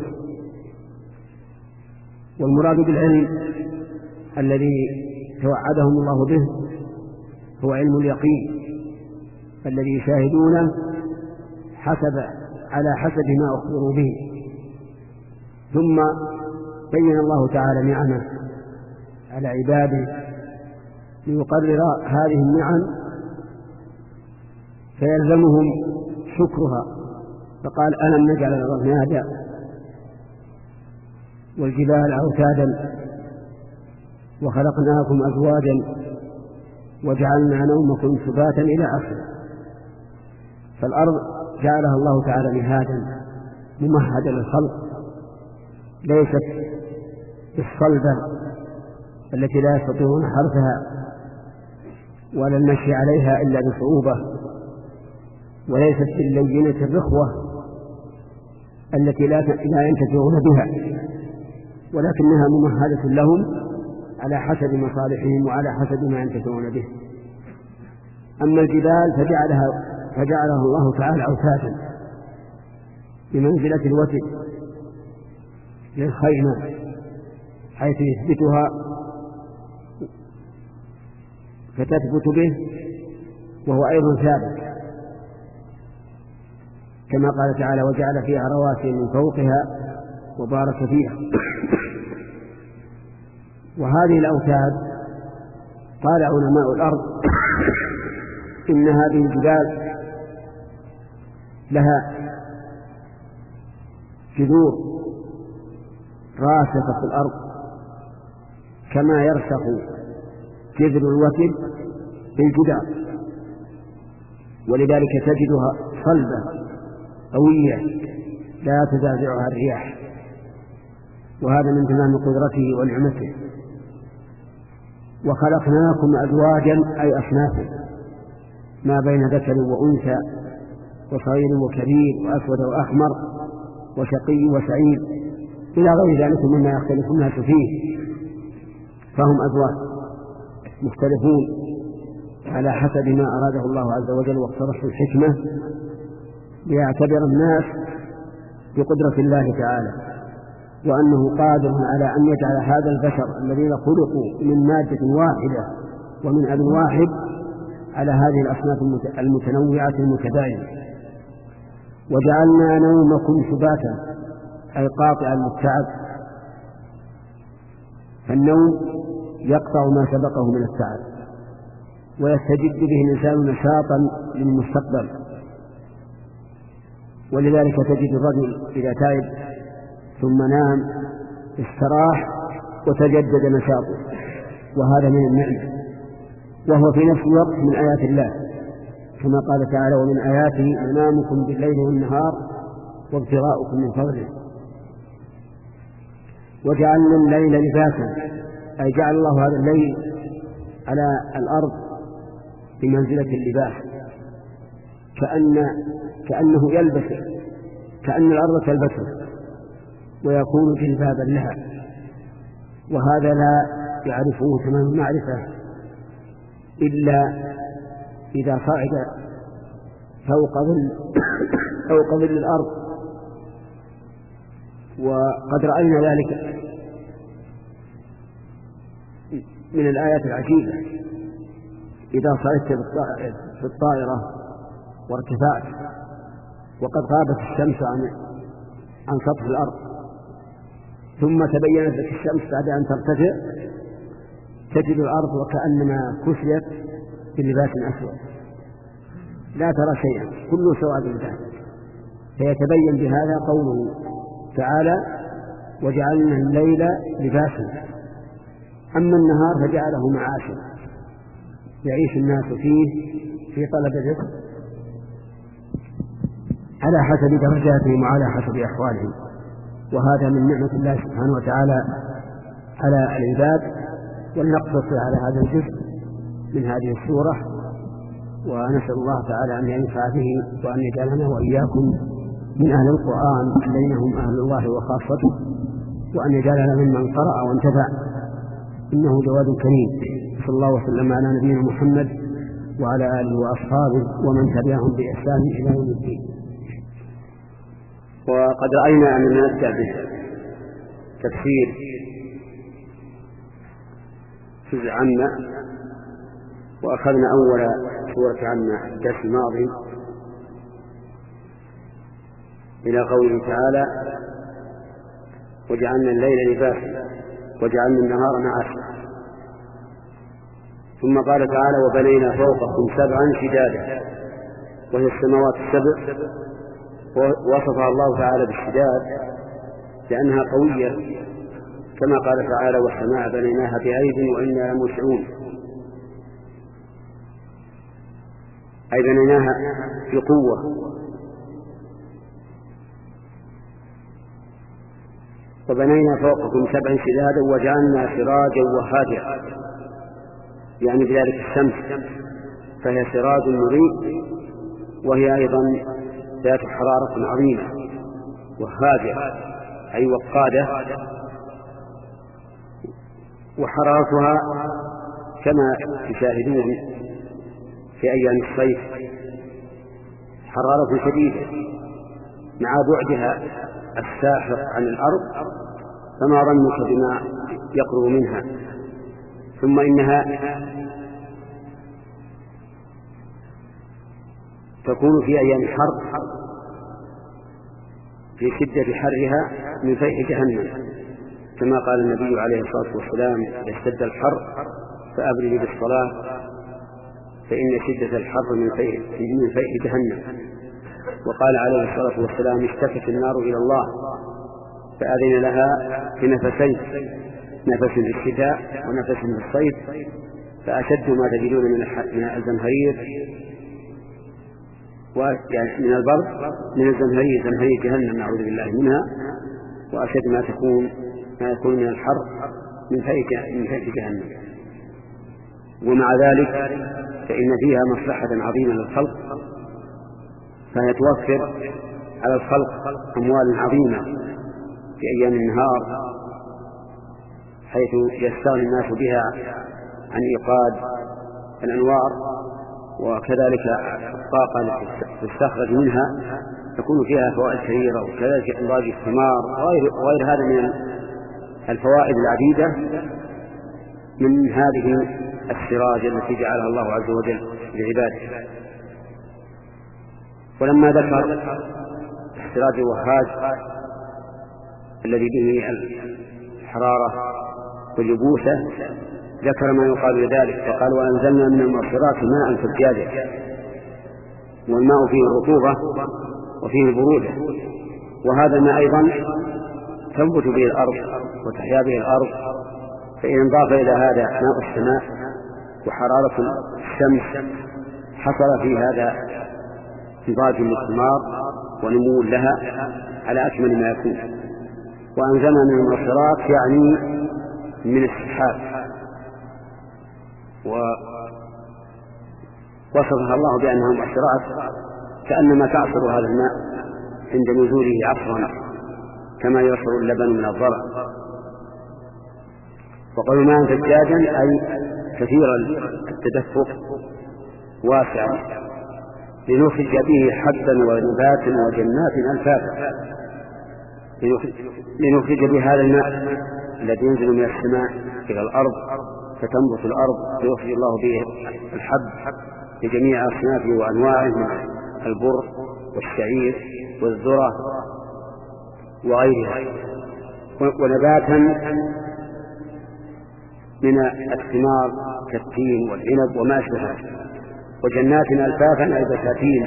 والمراد بالعلم الذي توعدهم الله به هو علم اليقين الذي يشاهدونه حسب على حسب ما أخبروا به. ثم بين الله تعالى نعمه على عباده ليقرر هذه النعم فيلزمهم شكرها، فقال ألم نجعل الأرض مهادا والجبال أوتادا وخلقناكم أزواجا وجعلنا نومكم سباتا إلى آخره. فالأرض جعلها الله تعالى مهادا ممهدا للخلق، ليست الصلبة التي لا يستطيعون حرثها ولا المشي عليها إلا بصعوبة، وليست باللينة الرخوة التي لا ينتفعون بها، ولكنها ممهدة لهم على حسب مصالحهم وعلى حسب ما ينتفعون به. أما الجبال فجعلها فجعلها الله تعالى أوتادا بمنزلة الوتد للخيمة، حيث يثبتها فتثبت به وهو أيضا ثابت، كما قال تعالى وجعل فيها رواسي من فوقها وبارك فيها. وهذه الأوتاد قال علماء الأرض إن هذه الجبال لها جذور راسخة في الأرض كما يرسخ جذر الوتد في الجدار، ولذلك تجدها صلبة قوية لا تزعزعها الرياح، وهذا من تمام قدرته ونعمته. وخلقناكم أزواجا أي أصنافا ما بين ذكر وأنثى وصغير وكبير وأسود وأحمر وشقي وسعيد إلى غير ذلك مما يختلف الناس فيه، فهم أزواج مختلفون على حسب ما أراده الله عز وجل واقترح الحكمة ليعتبر الناس بقدرة الله تعالى، وأنه قادر على أن يجعل هذا البشر الذين خلقوا من مادة واحدة ومن أب واحد على هذه الأصناف المتنوعة المتباينة. وجعلنا نومكم سباتا أي قاطعا للتعب، فالنوم يقطع ما سبقه من التعب ويستجد به الإنسان نشاطا للمستقبل. ولذلك تجد الرجل إذا تعب ثم نام استراح وتجدد نشاطه، وهذا من النعمة، وهو في نفس الوقت من آيات الله، كما قال تعالى: ومن آياته منامكم بالليل والنهار وابتغاؤكم من فضله. وجعلنا الليل لباسا، أي جعل الله هذا الليل على الأرض بمنزلة اللباس، كأن كأنه يلبس، كأن الأرض تلبسه ويكون جلبابا لها، وهذا لا يعرفه تمام المعرفة إلا إذا صعد فوق ظل فوق ظل الأرض. وقد رأينا ذلك من الآيات العجيبة، إذا صعدت في الطائرة وارتفعت وقد غابت الشمس عن عن سطح الأرض، ثم تبينت لك الشمس بعد أن ترتفع، تجد الأرض وكأنما كسيت بلباس أسود، لا ترى شيئا، كله سواد تحتك. فيتبين بهذا قوله تعالى: وجعلنا الليل لباسا. أما النهار فجعله معاشا يعيش الناس فيه في طلب الرزق على حسب درجاتهم وعلى حسب أحوالهم، وهذا من نعمة الله سبحانه وتعالى على العباد. ولنقتصر على هذا الجزء من هذه السورة، ونسأل الله تعالى أن ينفع به وأن يجعلنا وإياكم من أهل القرآن الذين هم أهل الله وخاصته، وأن يجعلنا ممن قرأ وانتفع، إنه جواد كريم. صلى الله وسلم على نبينا محمد وعلى آله وأصحابه ومن تبعهم بإحسان إلى يوم الدين. وقد رأينا أن نبدأ بتفسير جزء عامة، وأخذنا أول سورة عامة الدرس الماضي إلى قوله تعالى: وجعلنا الليل لباسا وجعلنا النهار معاشا. ثم قال تعالى: وبنينا فوقكم سبعا شدادا، وهي السماوات السبع، ووصفها الله تعالى بالشداد لأنها قوية، كما قال تعالى: والسماء بنيناها بأيد وإنا لموسعون، أي بنيناها بقوة. وبنينا فوقكم سبعا شدادا وجعلنا سراجا وهاجا، يعني بذلك الشمس، فهي سراج مضيء، وهي أيضا ذات حرارة عظيمة، وهاجة أي وقادة، وحرارتها كما تشاهدون في أيام الصيف حرارة شديدة مع بعدها الساحق عن الأرض، فما ظنك بما يقرب منها. ثم إنها تكون في أيام الحر في شدة حرها من فيح جهنم، كما قال النبي عليه الصلاة والسلام: إذا اشتد الحر فأبردوا بالصلاة فإن شدة الحر من فيح, من فيح جهنم. وقال عليه الصلاة والسلام: اشتكت النار إلى الله فأذن لها بنفسين، نفس في الشتاء ونفس في الصيف، فأشد ما تجدون من الزمهرير يعني من البرد من الزمهرير، زمهرير جهنم نعوذ بالله منها، وأشد ما تكون ما يكون من الحر من فيح جهنم. ومع ذلك فإن فيها مصلحة عظيمة للخلق، فهي توفر على الخلق أموال عظيمة في أيام النهار، حيث يستغني الناس بها عن إيقاد الأنوار، وكذلك الطاقة التي تستخرج منها تكون فيها فوائد كثيرة، وكذلك إنضاج الثمار وغير هذا من الفوائد العديدة من هذه السراج التي جعلها الله عز وجل لعباده. ولما ذكر السراج الوهاج الذي به الحرارة واليبوسة ذكر ما يقال لذلك، فقال: وأنزلنا من المعصرات ماء ثجاجا، والماء فيه الرطوبة وفيه البرودة، وهذا ما أيضا تنبت به الأرض وتحيا به الأرض، فإن انضاف إلى هذا ماء السماء وحرارة الشمس حصل في هذا انضاج للثمار ونمو لها على أكمل ما يكون. وأنزلنا من المعصرات يعني من السحاب، ووصفها الله بأنها معصرات كأنما تعصر هذا الماء عند نزوله عصرا كما يعصر اللبن من الضرع. وقالوا ماء ثجاجا أي كثير التدفق واسعا لنخرج به حبا ونباتا وجنات ألفافا، لنخرج به هذا الماء الذي ينزل من السماء إلى الأرض فتنبت الأرض ليخرج الله به الحب بجميع أصنافه وأنواعه من البر والشعير والذرة وغيرها، ونباتا من الثمار كالتين والعنب وما أشبهه، وجنات ألفافا أي بساتين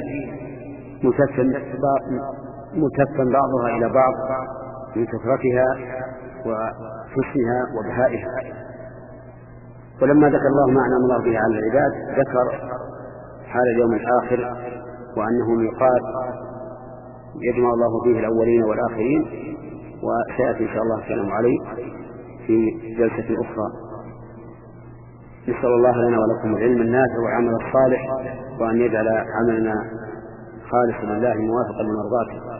متفا بعضها إلى بعض من كثرتها وحسنها وبهائها. ولما ذكر الله ما أنعم الله به على العباد ذكر حال اليوم الآخر وأنه ميقات يجمع الله فيه الأولين والآخرين، وسيأتي إن شاء الله الكلام عليه في جلسة أخرى. نسأل الله لنا ولكم العلم النافع والعمل الصالح، وأن يجعل عملنا خالصا لله موافقا لمرضاته.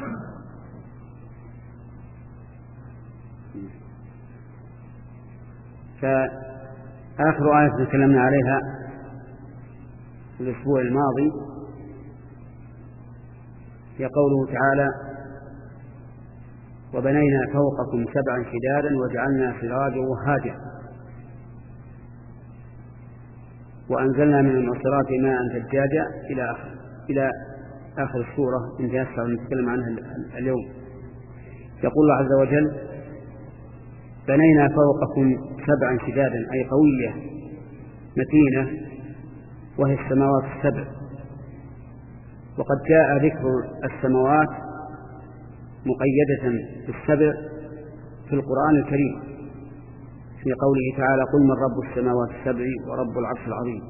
فآخر آية تكلمنا عليها في الأسبوع الماضي هي قوله تعالى: وبنينا فوقكم سبعا شدادا وجعلنا سراجا وهاجا وأنزلنا من المعصرات ماء ثجاجا إلى آخر إلى آخر السورة انتهى نتكلم عنها اليوم. يقول الله عز وجل: بنينا فوقكم سبعا شدادا أي قوية متينة وهي السماوات السبع. وقد جاء ذكر السماوات مقيدة بالسبع في القرآن الكريم في قوله تعالى: قل من رب السماوات السبع ورب العرش العظيم.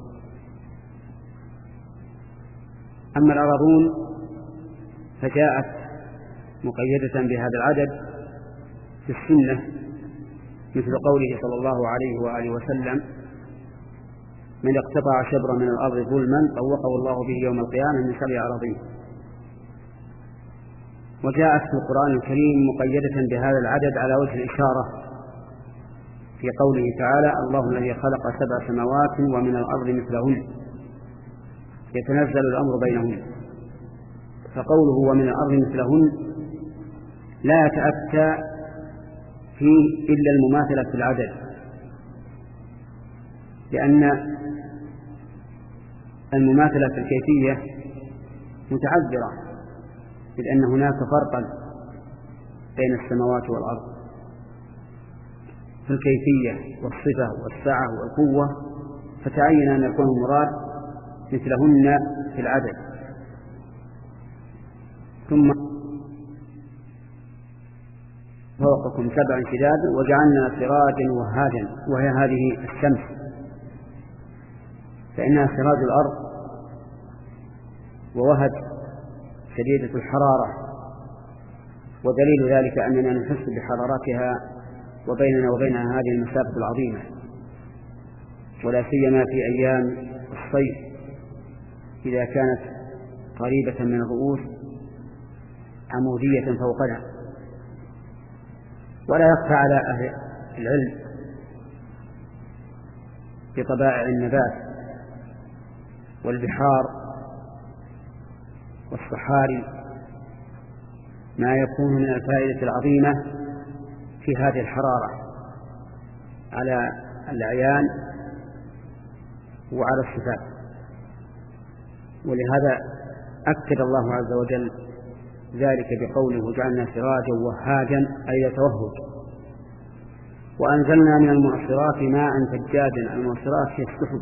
أما الأراضون فجاءت مقيدة بهذا العدد في السنة مثل قوله صلى الله عليه وآله وسلم: من اقتطع شبرا من الأرض ظلما طوقه الله به يوم القيامة من سبع أراضين. وجاءت في القرآن الكريم مقيدة بهذا العدد على وجه الإشارة في قوله تعالى: الله الذي خلق سبع سماوات ومن الأرض مثلهن يتنزل الأمر بينهن. فقوله ومن الأرض مثلهن لا يتأتى فيه إلا المماثلة في العدد، لأن المماثلة في الكيفية متعذرة، إذ أن هناك فرقا بين السماوات والأرض في الكيفية والصفة والسعة والقوة، فتعين أن يكون المراد مثلهن في العدد. ثم فوقكم سبعا شدادا وجعلنا سراجا وهاجا، وهي هذه الشمس، فإنها سراج الأرض ووهج شديدة الحرارة، ودليل ذلك أننا نحس بحرارتها وبيننا وبينها هذه المسافة العظيمة، ولا سيما في أيام الصيف إذا كانت قريبة من الرؤوس عمودية فوقنا. ولا يخفى على أهل العلم بطبائع النبات والبحار والصحاري ما يكون من الفائدة العظيمة في هذه الحرارة على الأعيان وعلى الصفات. ولهذا أكد الله عز وجل ذلك بقوله: جعلنا سراجا وهاجا أي يتوهج. وأنزلنا من المعصرات ماء ثجاجا. المعصرات هي السحب،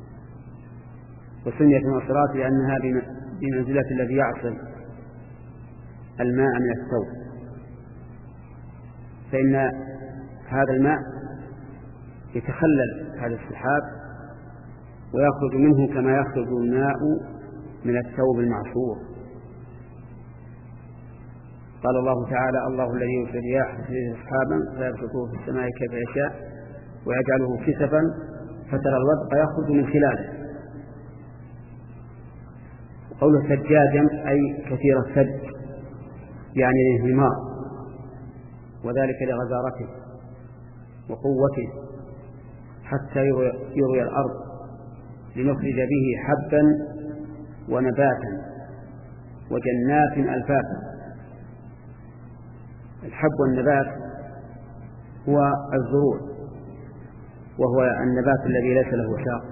وسميت المعصرات لأنها بمنزلة الذي يعصر الماء من الثوب، فإن هذا الماء يتخلل هذا السحاب ويخرج منه كما يخرج الماء من الثوب المعصور. قال الله تعالى: الله الذي يرسل الرياح سحابا فيبسطه في السماء كيف يشاء ويجعله كسفا فترى الودق يخرج من خلاله. وقوله سجاجا أي كثير السج، يعني الانهمار، وذلك لغزارته وقوته حتى يروي الأرض لنخرج به حبا ونباتا وجنات ألفافا. الحب والنبات هو الزروع، وهو النبات الذي ليس له ساق،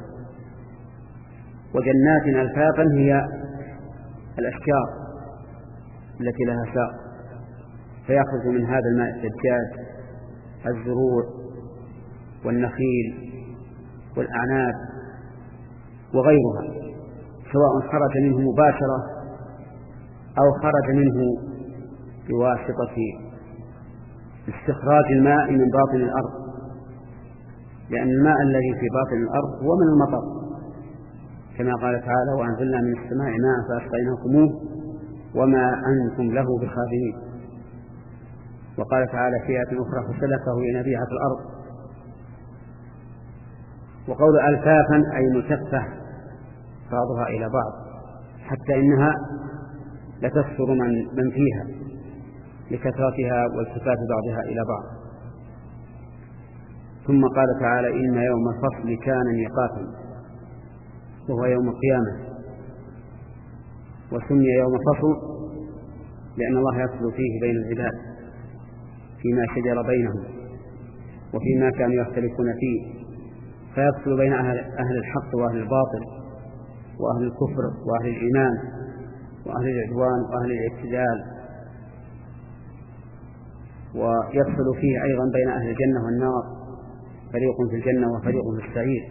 وجنات ألفافا هي الأشجار التي لها ساق، فيخرج من هذا الماء السجاج الزروع والنخيل والأعناب وغيرها، سواء خرج منه مباشرة أو خرج منه بواسطة استخراج الماء من باطن الأرض، لأن الماء الذي في باطن الأرض هو من المطر، كما قال تعالى: وأنزلنا من السماء ماء فأسقيناكموه وما أنتم له بخازنين. وقال تعالى في آية أخرى: فسلكه ينابيع في الأرض. وقول ألفافا أي ملتفة بعضها إلى بعض حتى إنها لتستر من فيها لكثرتها والتفات بعضها إلى بعض. ثم قال تعالى: إن يوم الفصل كان ميقاتا، وهو يوم القيامة. وسمي يوم الفصل لأن الله يفصل فيه بين العباد فيما شجر بينهم وفيما كانوا يختلفون فيه، فيفصل بين أهل الحق وأهل الباطل وأهل الكفر وأهل الإيمان وأهل العدوان وأهل الاعتدال، ويفصل فيه أيضا بين أهل الجنة والنار، فريق في الجنة وفريق في السعير.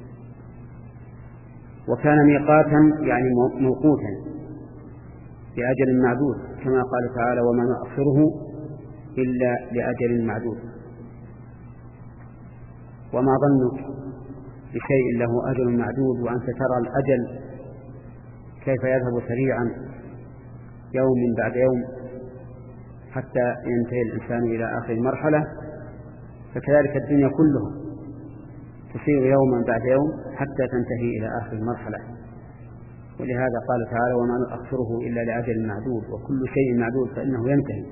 وكان ميقاتا يعني موقوتا لأجل معدود، كما قال تعالى: وما نؤخره إلا لأجل معدود. وما ظنك بشيء له أجل معدود وأنت ترى الأجل كيف يذهب سريعا يوم بعد يوم حتى ينتهي الإنسان إلى آخر مرحلة، فكذلك الدنيا كلها تسير يوما بعد يوم حتى تنتهي إلى آخر مرحلة. ولهذا قال تعالى: وما نؤخره إلا لأجل معدود، وكل شيء معدود فإنه ينتهي.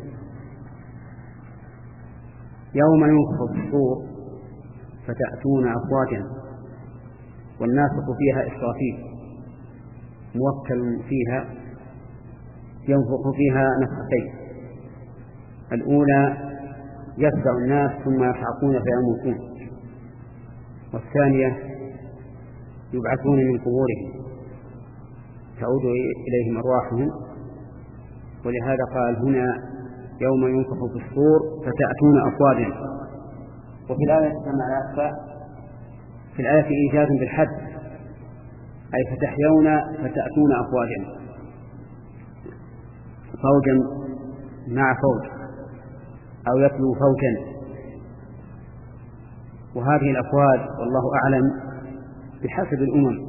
يوم ينفخ في الصور فتأتون أفواجا، والنافخ فيها إسرافيل موكل فيها ينفخ فيها نفختين، الأولى يفزع الناس ثم يصعقون فيموتون، والثانية يبعثون من قبورهم تعود إليهم أرواحهم. ولهذا قال هنا: يوم ينفخ في الصور فتأتون أفواجا. وفي الآية كما يخفى في الآية إيجاد بالحد، أي فتحيون فتأتون أفواجا، فوجا مع فوج أو يتلو فوجا. وهذه الأفواج والله أعلم بحسب الأمم،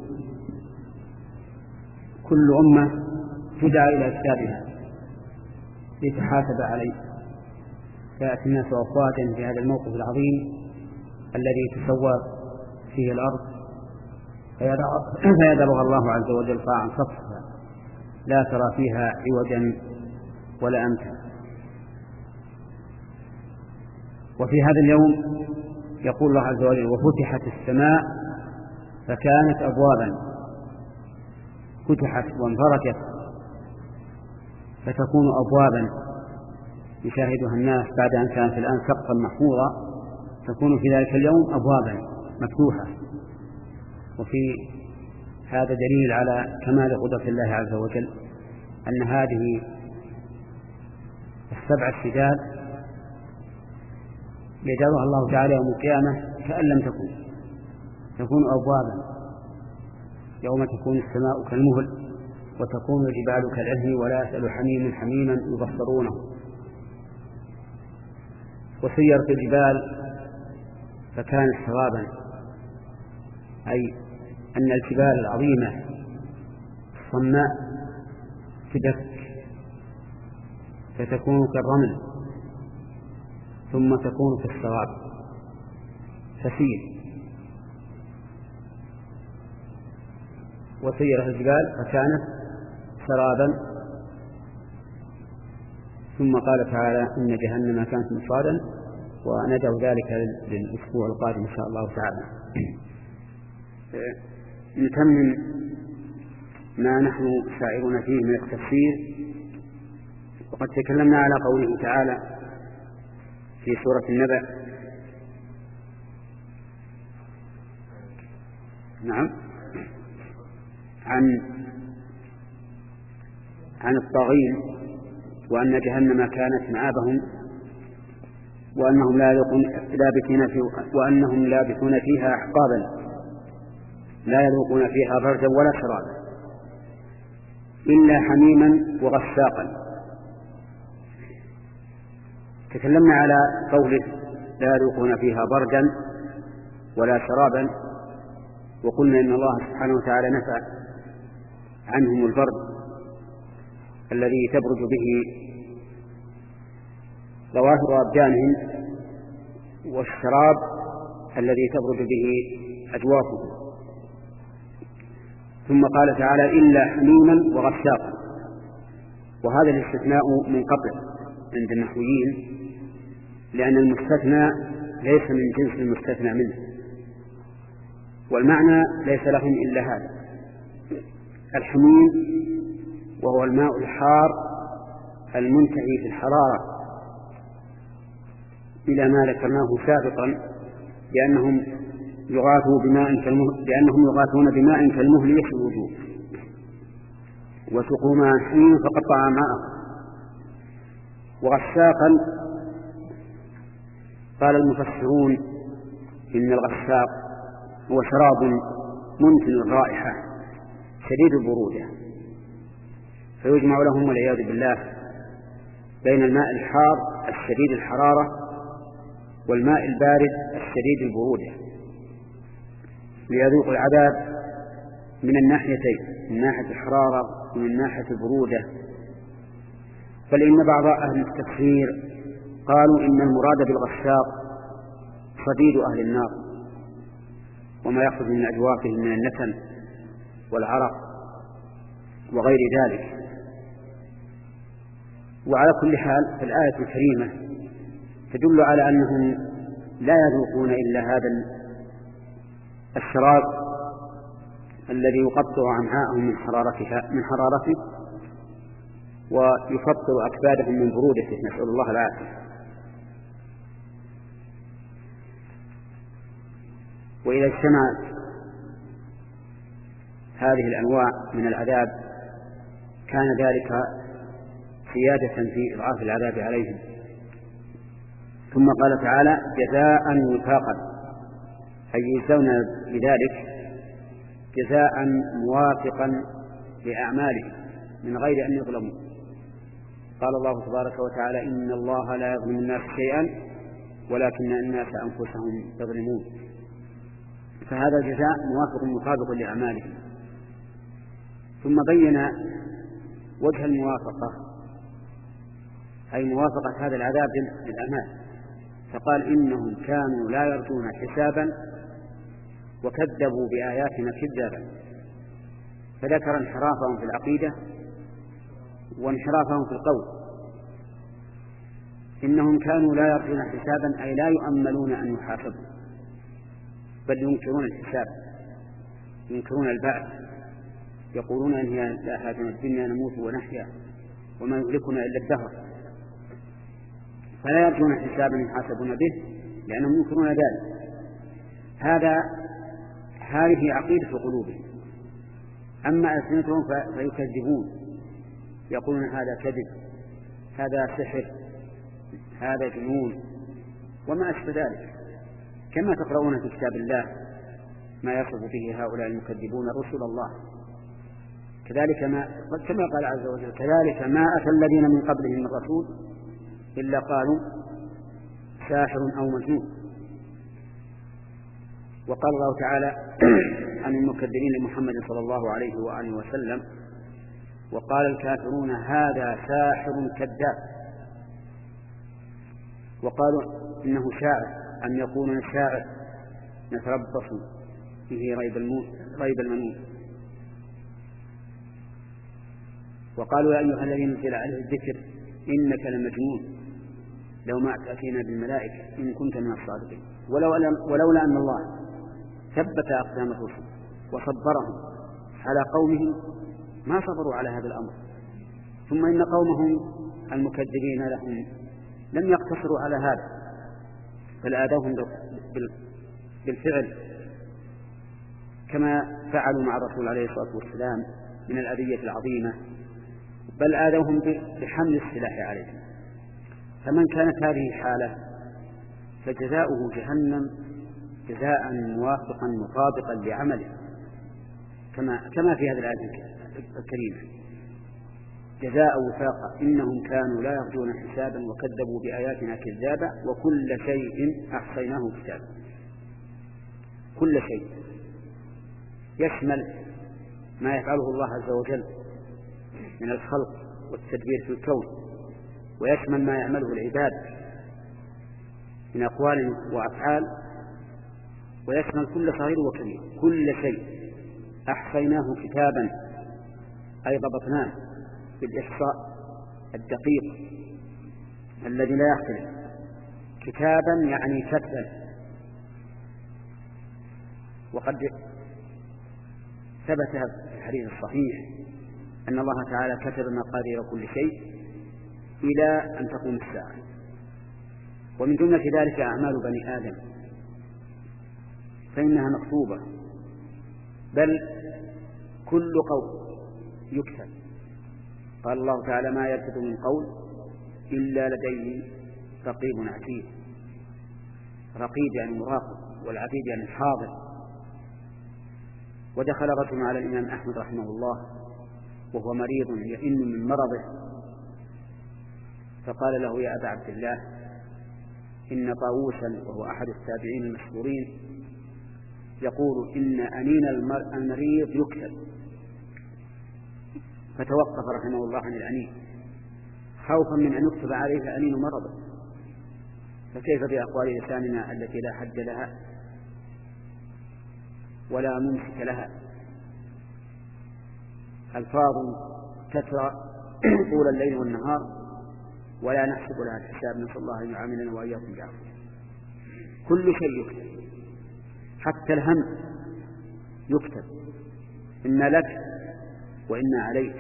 كل أمة تدعى إلى كتابها لتحاسب عليه، فيأتي الناس أفواجا في هذا الموقف العظيم الذي تسوى فيه الأرض، فيذرها الله عز وجل قاعا صفصفا لا ترى فيها عوجا ولا أمتا. وفي هذا اليوم يقول الله عز وجل: وفتحت السماء فكانت أبوابا، فتحت وانفرجت فتكون أبوابا يشاهدها الناس بعد أن كانت الآن سقفا محفوظا، تكون في ذلك اليوم أبوابا مفتوحة. وفي هذا دليل على كمال قدرة الله عز وجل أن هذه السبع الشداد يجعلها الله تعالى يوم القيامة كأن لم تكن، تكون أبوابا يوم تكون السماء كالمهل وتكون الجبال كالعهن ولا يسأل حميم حميما يبصرونه. وسيرت الجبال فكانت سرابا، أي أن الجبال العظيمة الصماء تدك فتكون كالرمل ثم تكون كالسراب تسير. وسيرت الجبال فكانت سرابا. ثم قال تعالى إن جهنم كانت مرصادا، وندعو ذلك للأسبوع القادم إن شاء الله تعالى. نتمم ما نحن سائرون فيه من التفسير. وقد تكلمنا على قوله تعالى في سورة النبأ نعم عن عن الطاغين، وأن جهنم كانت مآبهم، وأنهم لابثون فيها وأنهم لابثون فيها أحقابا لا يذوقون فيها بردا ولا شرابا إلا حميما وغساقا. تكلمنا على قوله لا يذوقون فيها بردا ولا شرابا، وقلنا إن الله سبحانه وتعالى نفى عنهم البرد الذي تبرد به ظواهر أبدانهم، والشراب الذي تبرد به أجوافهم. ثم قال تعالى إلا حميما وغساقا، وهذا الاستثناء منقطع عند النحويين، لأن المستثنى ليس من جنس المستثنى منه، والمعنى ليس لهم إلا هذا. الحميم وهو الماء الحار المنتهي في الحرارة إلى ما ذكرناه سابقا، لأنهم يغاثوا بماء كالمهل لأنهم يغاثون بماء كالمهل يشوي الوجوه، وسقوا ماء حميم فقطع ماءه. وغساقا قال المفسرون إن الغساق هو شراب منتن الرائحة شديد البرودة، فيجمع لهم والعياذ بالله بين الماء الحار الشديد الحرارة والماء البارد الشديد البرودة، ليذوقوا العذاب من الناحيتين، من ناحية الحرارة ومن ناحية البرودة. بل إن بعض أهل التفسير قالوا إن المراد بالغساق صديد أهل النار وما يخرج من أجوافهم من النتن والعرق وغير ذلك. وعلى كل حال الآية الكريمة تدل على أنهم لا يذوقون إلا هذا الشراب الذي يقطع أمعاءهم من حرارتها من حرارته ويفطر أكبادهم من برودته، نسأل الله العافية. وإذا اجتمعت هذه الأنواع من العذاب كان ذلك زيادة في إضعاف العذاب عليهم. ثم قال تعالى جزاء وفاقا، أي يجزون بذلك جزاء موافقا لأعمالهم من غير أن يظلموا. قال الله تبارك وتعالى إن الله لا يظلم الناس شيئا ولكن الناس أنفسهم يظلمون، فهذا الجزاء موافق مطابق لأعمالهم. ثم بين وجه الموافقة أي موافقة هذا العذاب للأعمال، فقال إنهم كانوا لا يرجون حسابا وكذبوا بآياتنا كذابا، فذكر انحرافهم في العقيدة وانحرافهم في القول. إنهم كانوا لا يرجون حسابا أي لا يؤملون أن يحاسبوا، بل ينكرون الحساب، ينكرون البعث، يقولون إن هي لا حاجة الدنيا نموت ونحيا وما يهلكنا إلا الدهر، فلا يرجون حسابا يحاسبون به لأنهم ينكرون ذلك. هذا هذه عقيدة قلوبهم. أما ألسنتهم فيكذبون، يقولون هذا كذب، هذا سحر، هذا جنون وما أشبه ذلك، كما تقرؤون في كتاب الله ما يصف به هؤلاء المكذبون رسل الله. كذلك ما كما قال عز وجل كذلك ما أتى الذين من قبلهم من رسول إلا قالوا ساحر أو مجنون. وقال الله تعالى عن المكذبين لمحمد صلى الله عليه وآله وسلم: وقال الكافرون هذا ساحر كذاب. وقالوا إنه شاعر، أم يقولون شاعر نتربص به ريب ريب المنون. وقالوا يا أيها الذين نزل عليه الذكر إنك لمجنون لو ما تأتينا بالملائكة إن كنت من الصادقين. ولولا أن الله ثبت أقدام الرسل وصبرهم على قومهم ما صبروا على هذا الأمر. ثم إن قومهم المكذبين لهم لم يقتصروا على هذا، بل آذوهم بالفعل كما فعلوا مع الرسول عليه الصلاة والسلام من الأذية العظيمة، بل آذوهم بحمل السلاح عليهم. فمن كانت هذه حالة فجزاؤه جهنم جزاء موافقا مطابقا لعمله، كما كما في هذه الآية الكريمة: جزاء وفاقا إنهم كانوا لا يرجون حسابا وكذبوا بآياتنا كذابا وكل شيء أحصيناه كتابا. كل شيء يشمل ما يفعله الله عز وجل من الخلق والتدبير في الكون، ويشمل ما يعمله العباد من أقوال وأفعال، ويشمل كل صغير وكبير. كل شيء أحصيناه كتابا أي ضبطناه بالإحصاء الدقيق الذي لا يختلف. كتابا يعني كتبا. وقد ثبت في الحديث الصحيح أن الله تعالى كتب مقادير كل شيء إلى أن تقوم الساعة. ومن جملة ذلك أعمال بني آدم فإنها مكتوبة، بل كل قول يكتب. قال الله تعالى: ما يلفظ من قول إلا لديه رقيب عتيد. رقيب يعني مراقب، والعتيد يعني حاضر. ودخل رجل على الإمام أحمد رحمه الله وهو مريض يئن من مرضه، فقال له: يا أبا عبد الله، إن طاووسا وهو أحد التابعين المشهورين يقول إن أنين المريض يكتب. فتوقف رحمه الله عن الأنين خوفا من أن يكتب عليه أنين مرضه، فكيف بأقوال لساننا التي لا حد لها ولا ممسك لها، ألفاظ تترى طول الليل والنهار ولا نحسب لها الحساب، نسأل الله أن يعاملنا وإياكم بعفوه. كل شيء يكتب، حتى الهم يكتب، إن لك وإن عليك.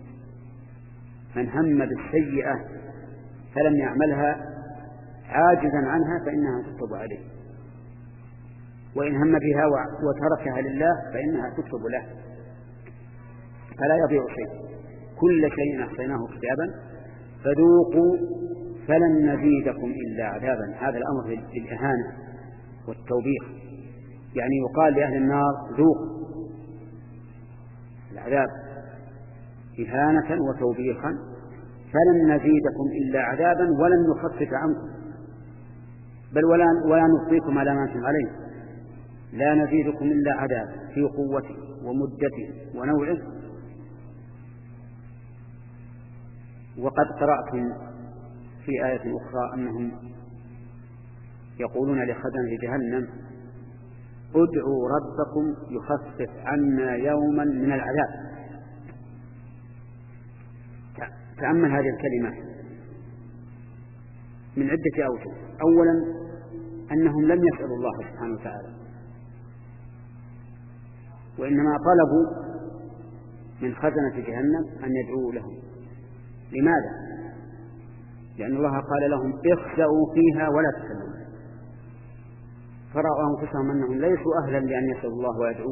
من هم بالسيئة فلم يعملها عاجزا عنها فإنها تكتب عليه، وإن هم بها وتركها لله فإنها تكتب له، فلا يضيع شيء. كل شيء أحصيناه كتابا فذوقوا فلن نزيدكم إلا عذابا. هذا الأمر للإهانة والتوبيخ، يعني يقال لأهل النار: ذوق العذاب إهانة وتوبيخا، فلن نزيدكم إلا عذابا ولن نخفف عنكم، بل ولا, ولا نطيكم على ما أنتم عليه. لا نزيدكم إلا عذاب في قوته ومدته ونوعه. وقد قرأتم في آية أخرى أنهم يقولون لخزنة جهنم: ادعوا ربكم يخفف عنا يوما من العذاب. تأمل هذه الكلمة من عدة أوجه. أولا أنهم لم يسألوا الله سبحانه وتعالى، وإنما طلبوا من خزنة جهنم أن يدعوا لهم. لماذا؟ لأن الله قال لهم: اخسأوا فيها ولا تكلموا. فرأوا أنفسهم أنهم ليسوا أهلا لأن يسألوا الله ويدعوه،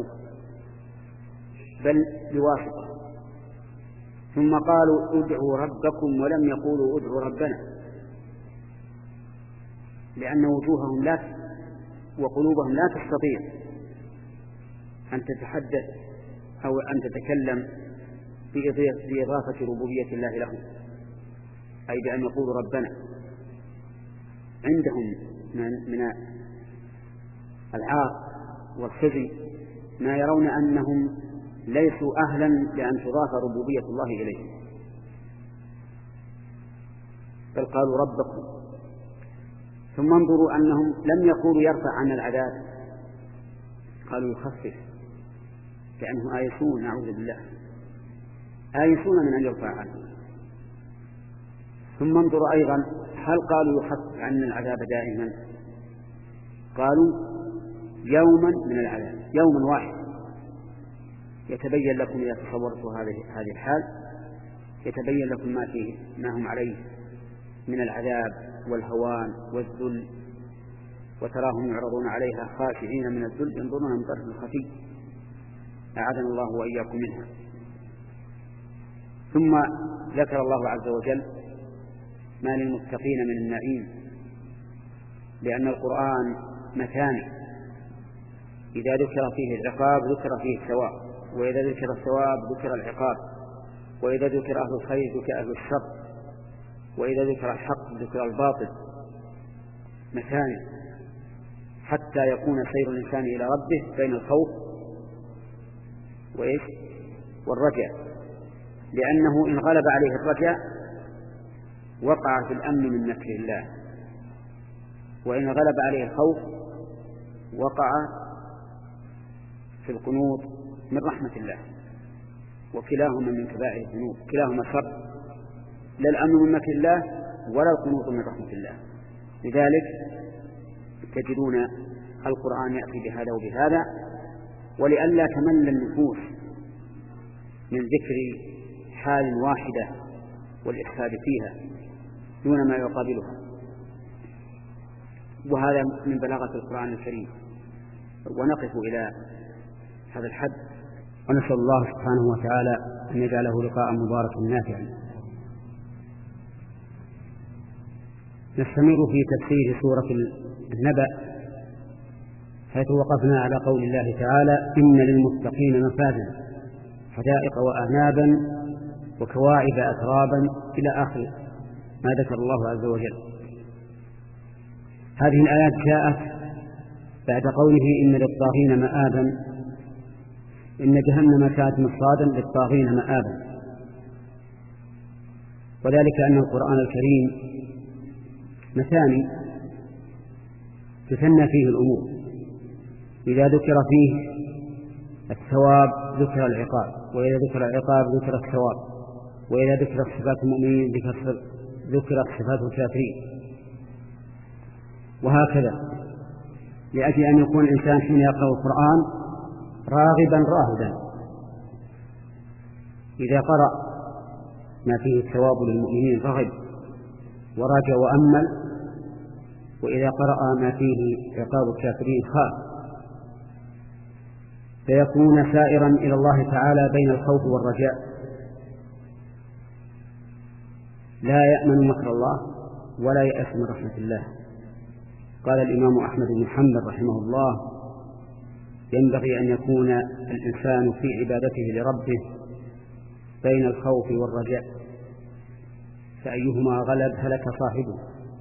بل بواسطة. ثم قالوا: ادعوا ربكم، ولم يقولوا ادعوا ربنا، لأن وجوههم لا وقلوبهم لا تستطيع أن تتحدث أو أن تتكلم بإضافة ربوبية الله لهم، أي بأن يقولوا ربنا. عندهم من العار والخزي ما يرون أنهم ليسوا أهلا لأن تضاف ربوبية الله إليهم، بل قالوا ربكم. ثم انظروا أنهم لم يقولوا يرفع عنا العذاب، قالوا يخفف، كأنه آيسون، نعوذ بالله، آيسون من أن يرفع عنهم. ثم انظروا أيضا، هل قالوا يخفف عنا العذاب دائما؟ قالوا يوما من العذاب، يوما واحد. يتبين لكم إذا تصورتوا هذه هذه الحال، يتبين لكم ما فيه ما هم عليه من العذاب والهوان والذل، وتراهم يعرضون عليها خاشعين من الذل ينظرون من طرف خفي، أعاذنا الله وإياكم منها. ثم ذكر الله عز وجل ما للمتقين من النعيم، لأن القرآن مثاني، إذا ذكر فيه العقاب ذكر فيه الثواب، وإذا ذكر الثواب ذكر العقاب، وإذا ذكر أهل الخير ذكر أهل الشر، وإذا ذكر الحق ذكر الباطل، مثاني، حتى يكون سير الإنسان إلى ربه بين الخوف وإيش والرجاء، لأنه إن غلب عليه الرجاء وقع في الأمن من مكر الله، وإن غلب عليه الخوف وقع في القنوط من رحمة الله، وكلاهما من كبائر الذنوب، كلاهما شر، لا الأمن من مكر الله ولا القنوط من رحمة الله. لذلك تجدون القرآن يأتي بهذا وبهذا، ولئلا تمل النفوس من ذكر حال واحدة والإفساد فيها دون ما يقابلها، وهذا من بلاغة القرآن الكريم. ونقف إلى هذا الحد، ونسأل الله سبحانه وتعالى أن يجعله لقاء مبارك نافعا. نستمر في تفسير سورة النبأ، حيث وقفنا على قول الله تعالى: إن للمتقين مفازا حدائق وأعنابا وكواعب أترابا، إلى آخر ما ذكر الله عز وجل. هذه الآيات جاءت بعد قوله: إن للطاغين مآبا، إن جهنم كانت مرصادا للطاغين مآبا. وذلك أن القرآن الكريم مثاني تثنى فيه الأمور، إذا ذكر فيه الثواب ذكر العقاب، وإذا ذكر العقاب ذكر الثواب، وإذا ذكر صفات المؤمنين ذكر صفات الكافرين، وهكذا، لأجل أن يكون الإنسان حين يقرأ القرآن راغبا راهبا. إذا قرأ ما فيه الثواب للمؤمنين رغب ورجى وأمل، وإذا قرأ ما فيه عقاب الكافرين خاف، فيكون سائرا إلى الله تعالى بين الخوف والرجاء، لا يأمن مكر الله ولا يأس من رحمة الله. قال الإمام أحمد بن حنبل رحمه الله: ينبغي أن يكون الإنسان في عبادته لربه بين الخوف والرجاء، فأيهما غلب هلك صاحبه.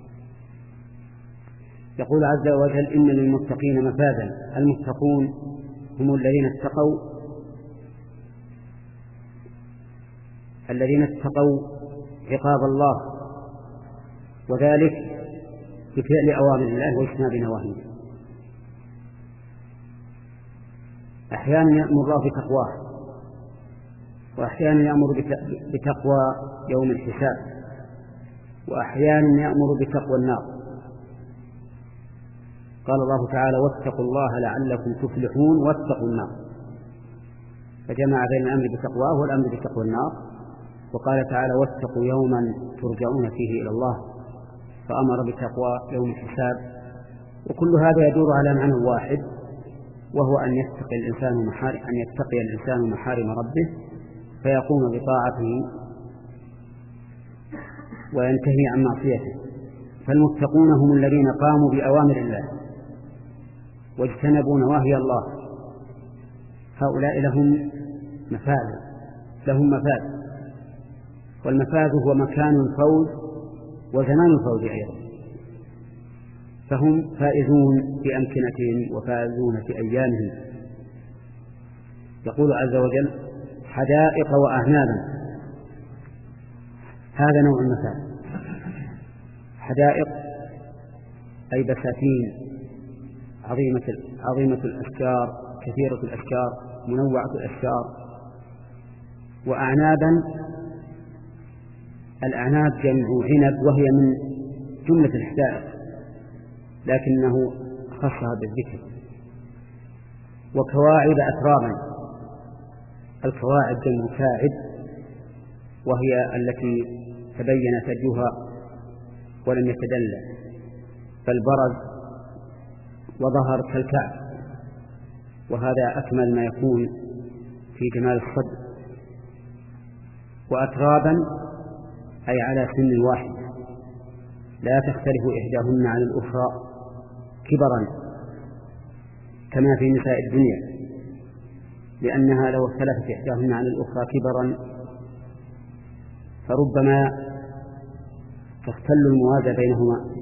يقول عز وجل: إن للمتقين مفازا. المتقون هم الذين اتقوا الذين اتقوا عقاب الله، وذلك بفعل أوامر الله واجتناب نواهيه. أحيانا يأمر الله بتقواه، وأحيانا يأمر بتقوى يوم الحساب، وأحيانا يأمر بتقوى النار. قال الله تعالى: واتقوا الله لعلكم تفلحون واتقوا النار، فجمع بين الأمر بتقواه والأمر بتقوى النار. وقال تعالى: واتقوا يوما ترجعون فيه إلى الله، فأمر بتقوى يوم الحساب. وكل هذا يدور على معنى واحد، وهو أن يتقي الإنسان محارم أن يتقي الإنسان محارم ربه فيقوم بطاعته وينتهي عن معصيته. فالمتقون هم الذين قاموا بأوامر الله واجتنبوا نواهي الله، هؤلاء لهم مفاز لهم مفاز والمفاز هو مكان الفوز وزمان الفوز أيضا. فهم فائزون بأمكنتهم وفائزون في أيامهم. يقول عز وجل حدائق وأعنابا، هذا نوع المثال. حدائق أي بساتين عظيمة عظيمة الأشجار، كثيرة الأشجار، منوعة الأشجار. وأعنابا، الأعناب جمع عنب، وهي من جملة الحدائق لكنه خصها بالذكر. وكواعب أترابا، الكواعب جمع كاعب، وهي التي تبين ثديها ولم يتدلى، فالبرز وظهر كالكعب، وهذا أكمل ما يكون في جمال الصدر. وأترابا أي على سن واحد لا تختلف إحداهن عن الأخرى كبرا كما في نساء الدنيا، لأنها لو اختلفت إحداهن عن الأخرى كبرا فربما تختل الموازى بينهما،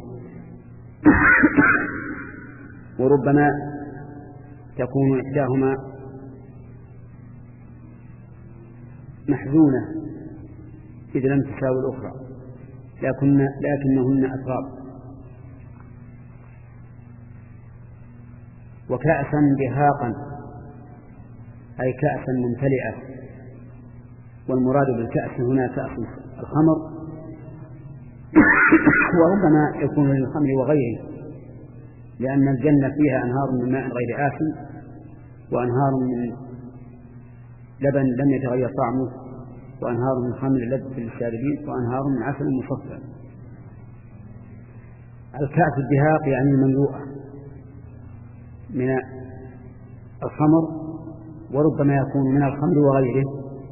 وربما تكون إحداهما محزونة إذ لم تساوي الأخرى، لكن لكنهن أتراب. وكأسا دهاقا أي كأسا ممتلئة، والمراد بالكأس هنا كأس الخمر، وربما يكون للخمر وغيره، لأن الجنة فيها أنهار من ماء غير آسن، وأنهار من لبن لم يتغير طعمه، وأنهار من خمر لذة للشاربين، وأنهار من عسل مصفى. الكأس الدهاق يعني المملوءة من الخمر، وربما يكون من الخمر وغيره.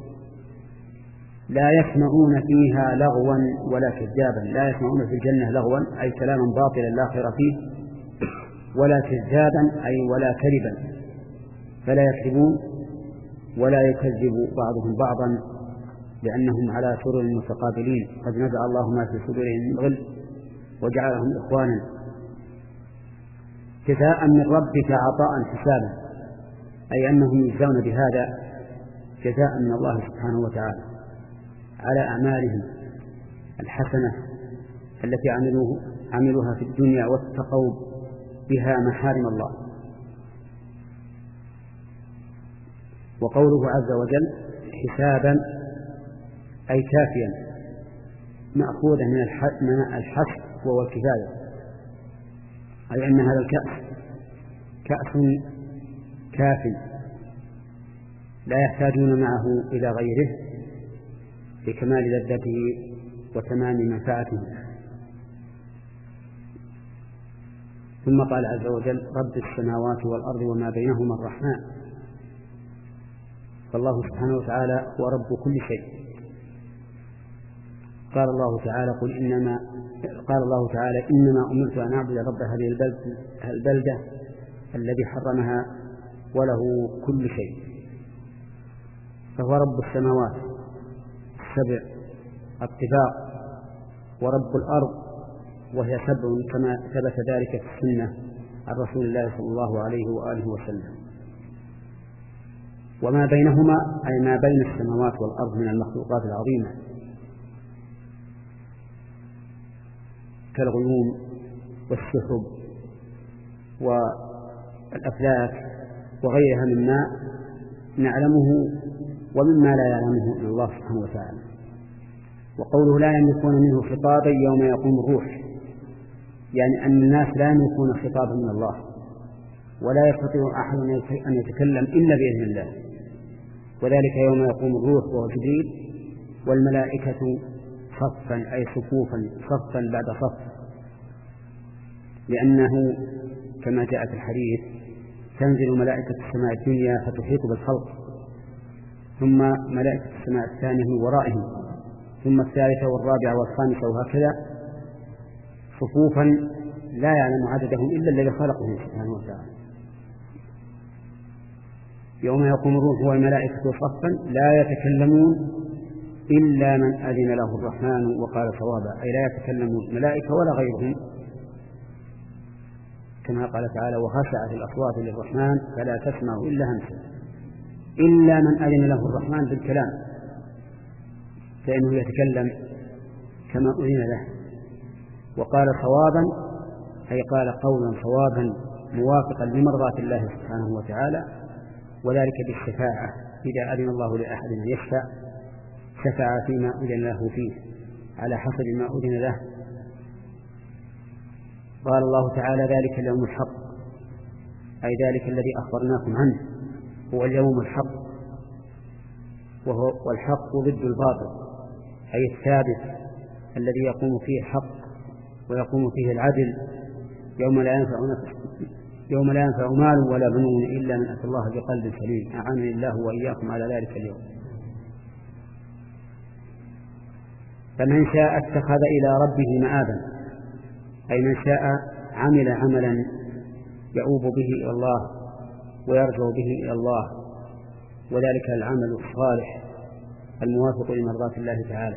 لا يسمعون فيها لغوا ولا كذابا، لا يسمعون في الجنة لغوا أي كلاما باطلا لا خير فيه، ولا كذابا أي ولا كذبا، فلا يكذبون ولا يكذب بعضهم بعضا، لأنهم على سرر متقابلين، قد نزع الله ما في صدورهم من غل وجعلهم إخوانا. جزاء من ربك عطاء حسابا، أي أنهم يجزون بهذا جزاء من الله سبحانه وتعالى على أعمالهم الحسنة التي عملوه عملوها في الدنيا واتقوا بها محارم الله. وقوله عز وجل حسابا أي كافيا، مأخوذا من الحسب وهو الكفاية، أي أن هذا الكأس كأس كاف لا يحتاجون معه إلى غيره لكمال لذته وتمام منفعته. ثم قال عز وجل رب السماوات والأرض وما بينهما الرحمن، فالله سبحانه وتعالى هو رب كل شيء. قال الله تعالى قل إنما قال الله تعالى إنما أمرت أن أعبد رب هذه البلدة الذي حرمها وله كل شيء، فهو رب السماوات السبع الطباق، ورب الأرض وهي سبع كما ثبت ذلك في السنة عن رسول الله صلى الله عليه وآله وسلم. وما بينهما أي ما بين السماوات والأرض من المخلوقات العظيمة كالغيوم والسحب والأفلاك وغيرها مما نعلمه ومما لا يعلمه إلا الله سبحانه وتعالى. وقوله لا يملكون منه خطابا يوم يقوم الروح، يعني أن الناس لا يملكون خطابا من الله، ولا يستطيع أحد أن يتكلم إلا بإذن الله، وذلك يوم يقوم الروح وهو جبريل والملائكة صفا أي صفوفا صفا بعد صف، لأنه كما جاء في الحديث تنزل ملائكة السماء الدنيا فتحيط بالخلق، ثم ملائكة السماء الثانية من ورائهم، ثم الثالثة والرابعة والخامسة، وهكذا صفوفا لا يعلم عددهم إلا الذي خلقهم سبحانه وتعالى. يوم يقوم الروح والملائكة صفا لا يتكلمون إلا من أذن له الرحمن وقال صوابا، أي لا يتكلمون ملائكة ولا غيرهم كما قال تعالى وخشعت الأصوات للرحمن فلا تسمع إلا همسا إلا من أذن له الرحمن بالكلام فإنه يتكلم كما أذن له. وقال صوابا أي قال قولا صوابا موافقا لمرضاة الله سبحانه وتعالى، وذلك بالشفاعة إذا أذن الله لأحد أن يشفع شفع فيما أذن له فيه على حسب ما أذن له. قال الله تعالى ذلك اليوم الحق أي ذلك الذي أخبرناكم عنه هو اليوم الحق، وهو والحق ضد الباطل أي الثابت الذي يقوم فيه الحق ويقوم فيه العدل يوم لا ينفع نفس يوم لا ينفع مال ولا بنون إلا من أتى الله بقلب سليم. أعانني الله وإياكم على ذلك اليوم. فمن شاء اتخذ إلى ربه مآبا أي من شاء عمل عملا يؤوب به إلى الله ويرجع به إلى الله، وذلك العمل الصالح الموافق لمرضاة الله تعالى.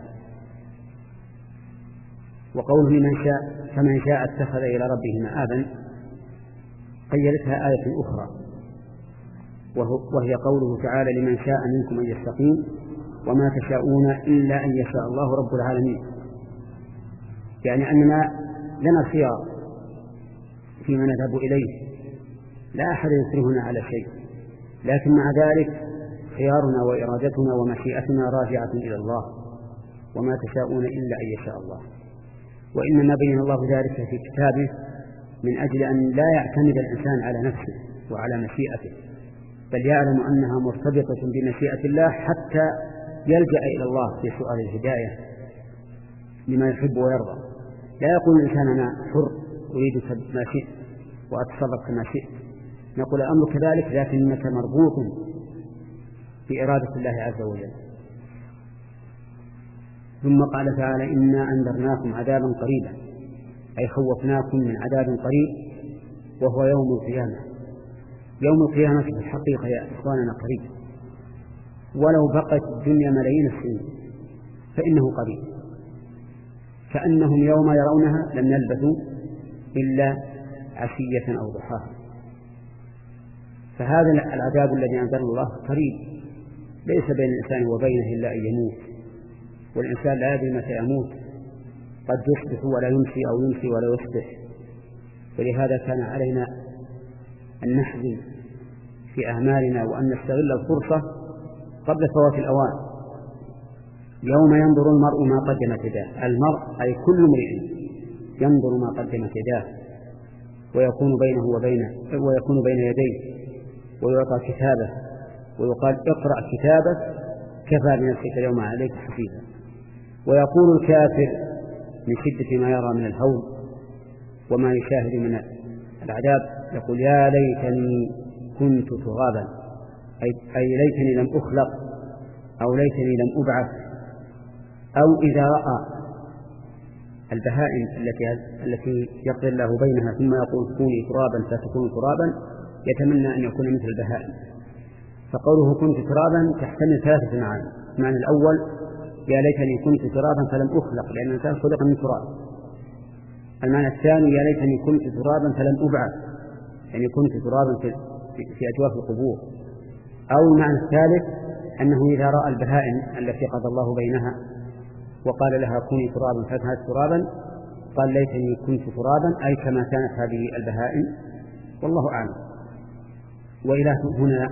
وقوله من شاء فمن شاء اتخذ إلى ربه مآبا قيلتها آية أخرى وهي قوله تعالى لمن شاء منكم أن يستقيم وما تشاءون إلا أن يشاء الله رب العالمين، يعني أننا لنا خيار فيما نذهب إليه لا أحد يكرهنا على شيء، لكن مع ذلك خيارنا وإرادتنا ومشيئتنا راجعة إلى الله وما تشاءون إلا أن يشاء الله. وإنما بين الله ذلك في كتابه من أجل أن لا يعتمد الإنسان على نفسه وعلى مشيئته، بل يعلم أنها مرتبطة بمشيئة الله حتى يلجأ إلى الله في سؤال الهداية لما يحب ويرضى. لا يقول الإنسان أنا حر أريد ما شئت وأتصرف كما شئت، نقول الأمر كذلك لكنك مربوط بإرادة الله عز وجل. ثم قال تعالى إنا أنذرناكم عذابا قريبا أي خوفناكم من عذاب قريب وهو يوم القيامة. يوم القيامة في الحقيقة يا إخواننا قريب، ولو بقت الدنيا ملايين السنين فإنه قريب، كأنهم يوم يرونها لم يلبثوا إلا عشية أو ضحاها. فهذا العذاب الذي أنزل الله قريب ليس بين الإنسان وبينه إلا أن يموت، والإنسان لا يدري متى يموت، قد يصبح ولا يمسي أو يمسي ولا يصبح. ولهذا كان علينا أن نحزن في أعمالنا وأن نستغل الفرصة قبل فوات الأوان. يوم ينظر المرء ما قدمت يداه، المرء أي كل امرئ ينظر ما قدمت يداه ويكون بينه وبينه ويكون بين يديه ويعطى كتابه ويقال اقرأ كتابك كفى بنفسك اليوم عليك حسيبا. ويقول الكافر من شدة ما يرى من الهول وما يشاهد من العذاب يقول يا ليتني كنت ترابا أي, أي ليتني لم أخلق أو ليتني لم أبعث. أو إذا رأى البهائم التي التي يقضي الله بينها ثم يقول كوني ترابا فتكون ترابا يتمنى أن يكون مثل البهائم. فقوله كنت ترابا تحتمل ثلاثة معاني. المعنى الأول يا ليتني كنت ترابا فلم أخلق لأن الإنسان خلق من تراب. المعنى الثاني يا ليتني كنت ترابا فلم أبعث يعني كنت ترابا في, في أجواف القبور. أو المعنى الثالث أنه إذا رأى البهائم التي قضى الله بينها وقال لها كوني ترابا فكانت ترابا قال ليتني كنت ترابا أي كما كانت هذه البهائم، والله أعلم. وإلى هنا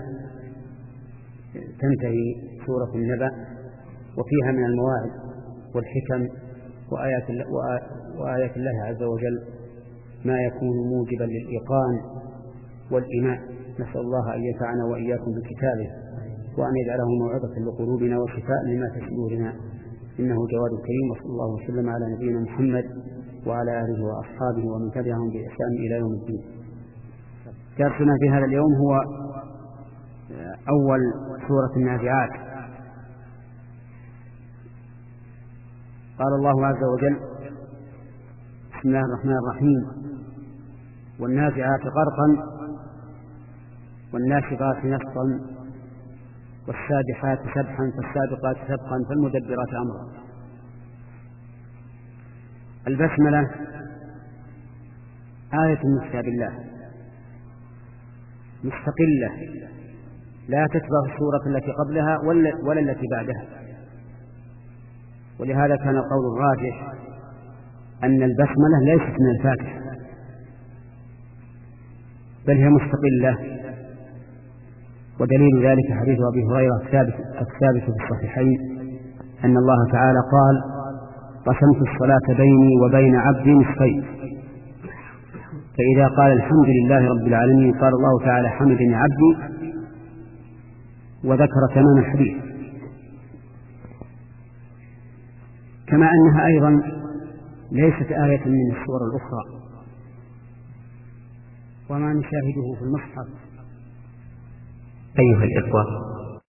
تنتهي سورة النبأ، وفيها من المواعظ والحكم وآيات الله, وآيات الله عز وجل ما يكون موجبا للإيقان والإيمان. نسأل الله أن ينفعنا وإياكم بكتابه وأن يجعله موعظة لقلوبنا وشفاء لما في صدورنا إنه جواد كريم. وصلى الله وسلم على نبينا محمد وعلى آله وأصحابه ومن تبعهم بإحسان إلى يوم الدين. درسنا في هذا اليوم هو أول سورة النازعات. قال الله عز وجل بسم الله الرحمن الرحيم والنازعات غرقا والناشطات نشطا والسابحات سبحا فالسابقات سبقا فالمدبرات أمرا. البسملة آية من كتاب الله مستقلة لا تتبع السورة التي قبلها ولا التي بعدها. ولهذا كان القول الراجح أن البسملة ليست من الفاتحة بل هي مستقلة، ودليل ذلك حديث أبي هريرة الثابت في الصحيحين أن الله تعالى قال: قسمت الصلاة بيني وبين عبدي نصفين، فإذا قال الحمد لله رب العالمين قال الله تعالى: حمدني عبدي، وذكر تمام الحديث. كما أنها أيضا ليست آية من السور الأخرى، وما نشاهده في المصحف أيها الإخوة،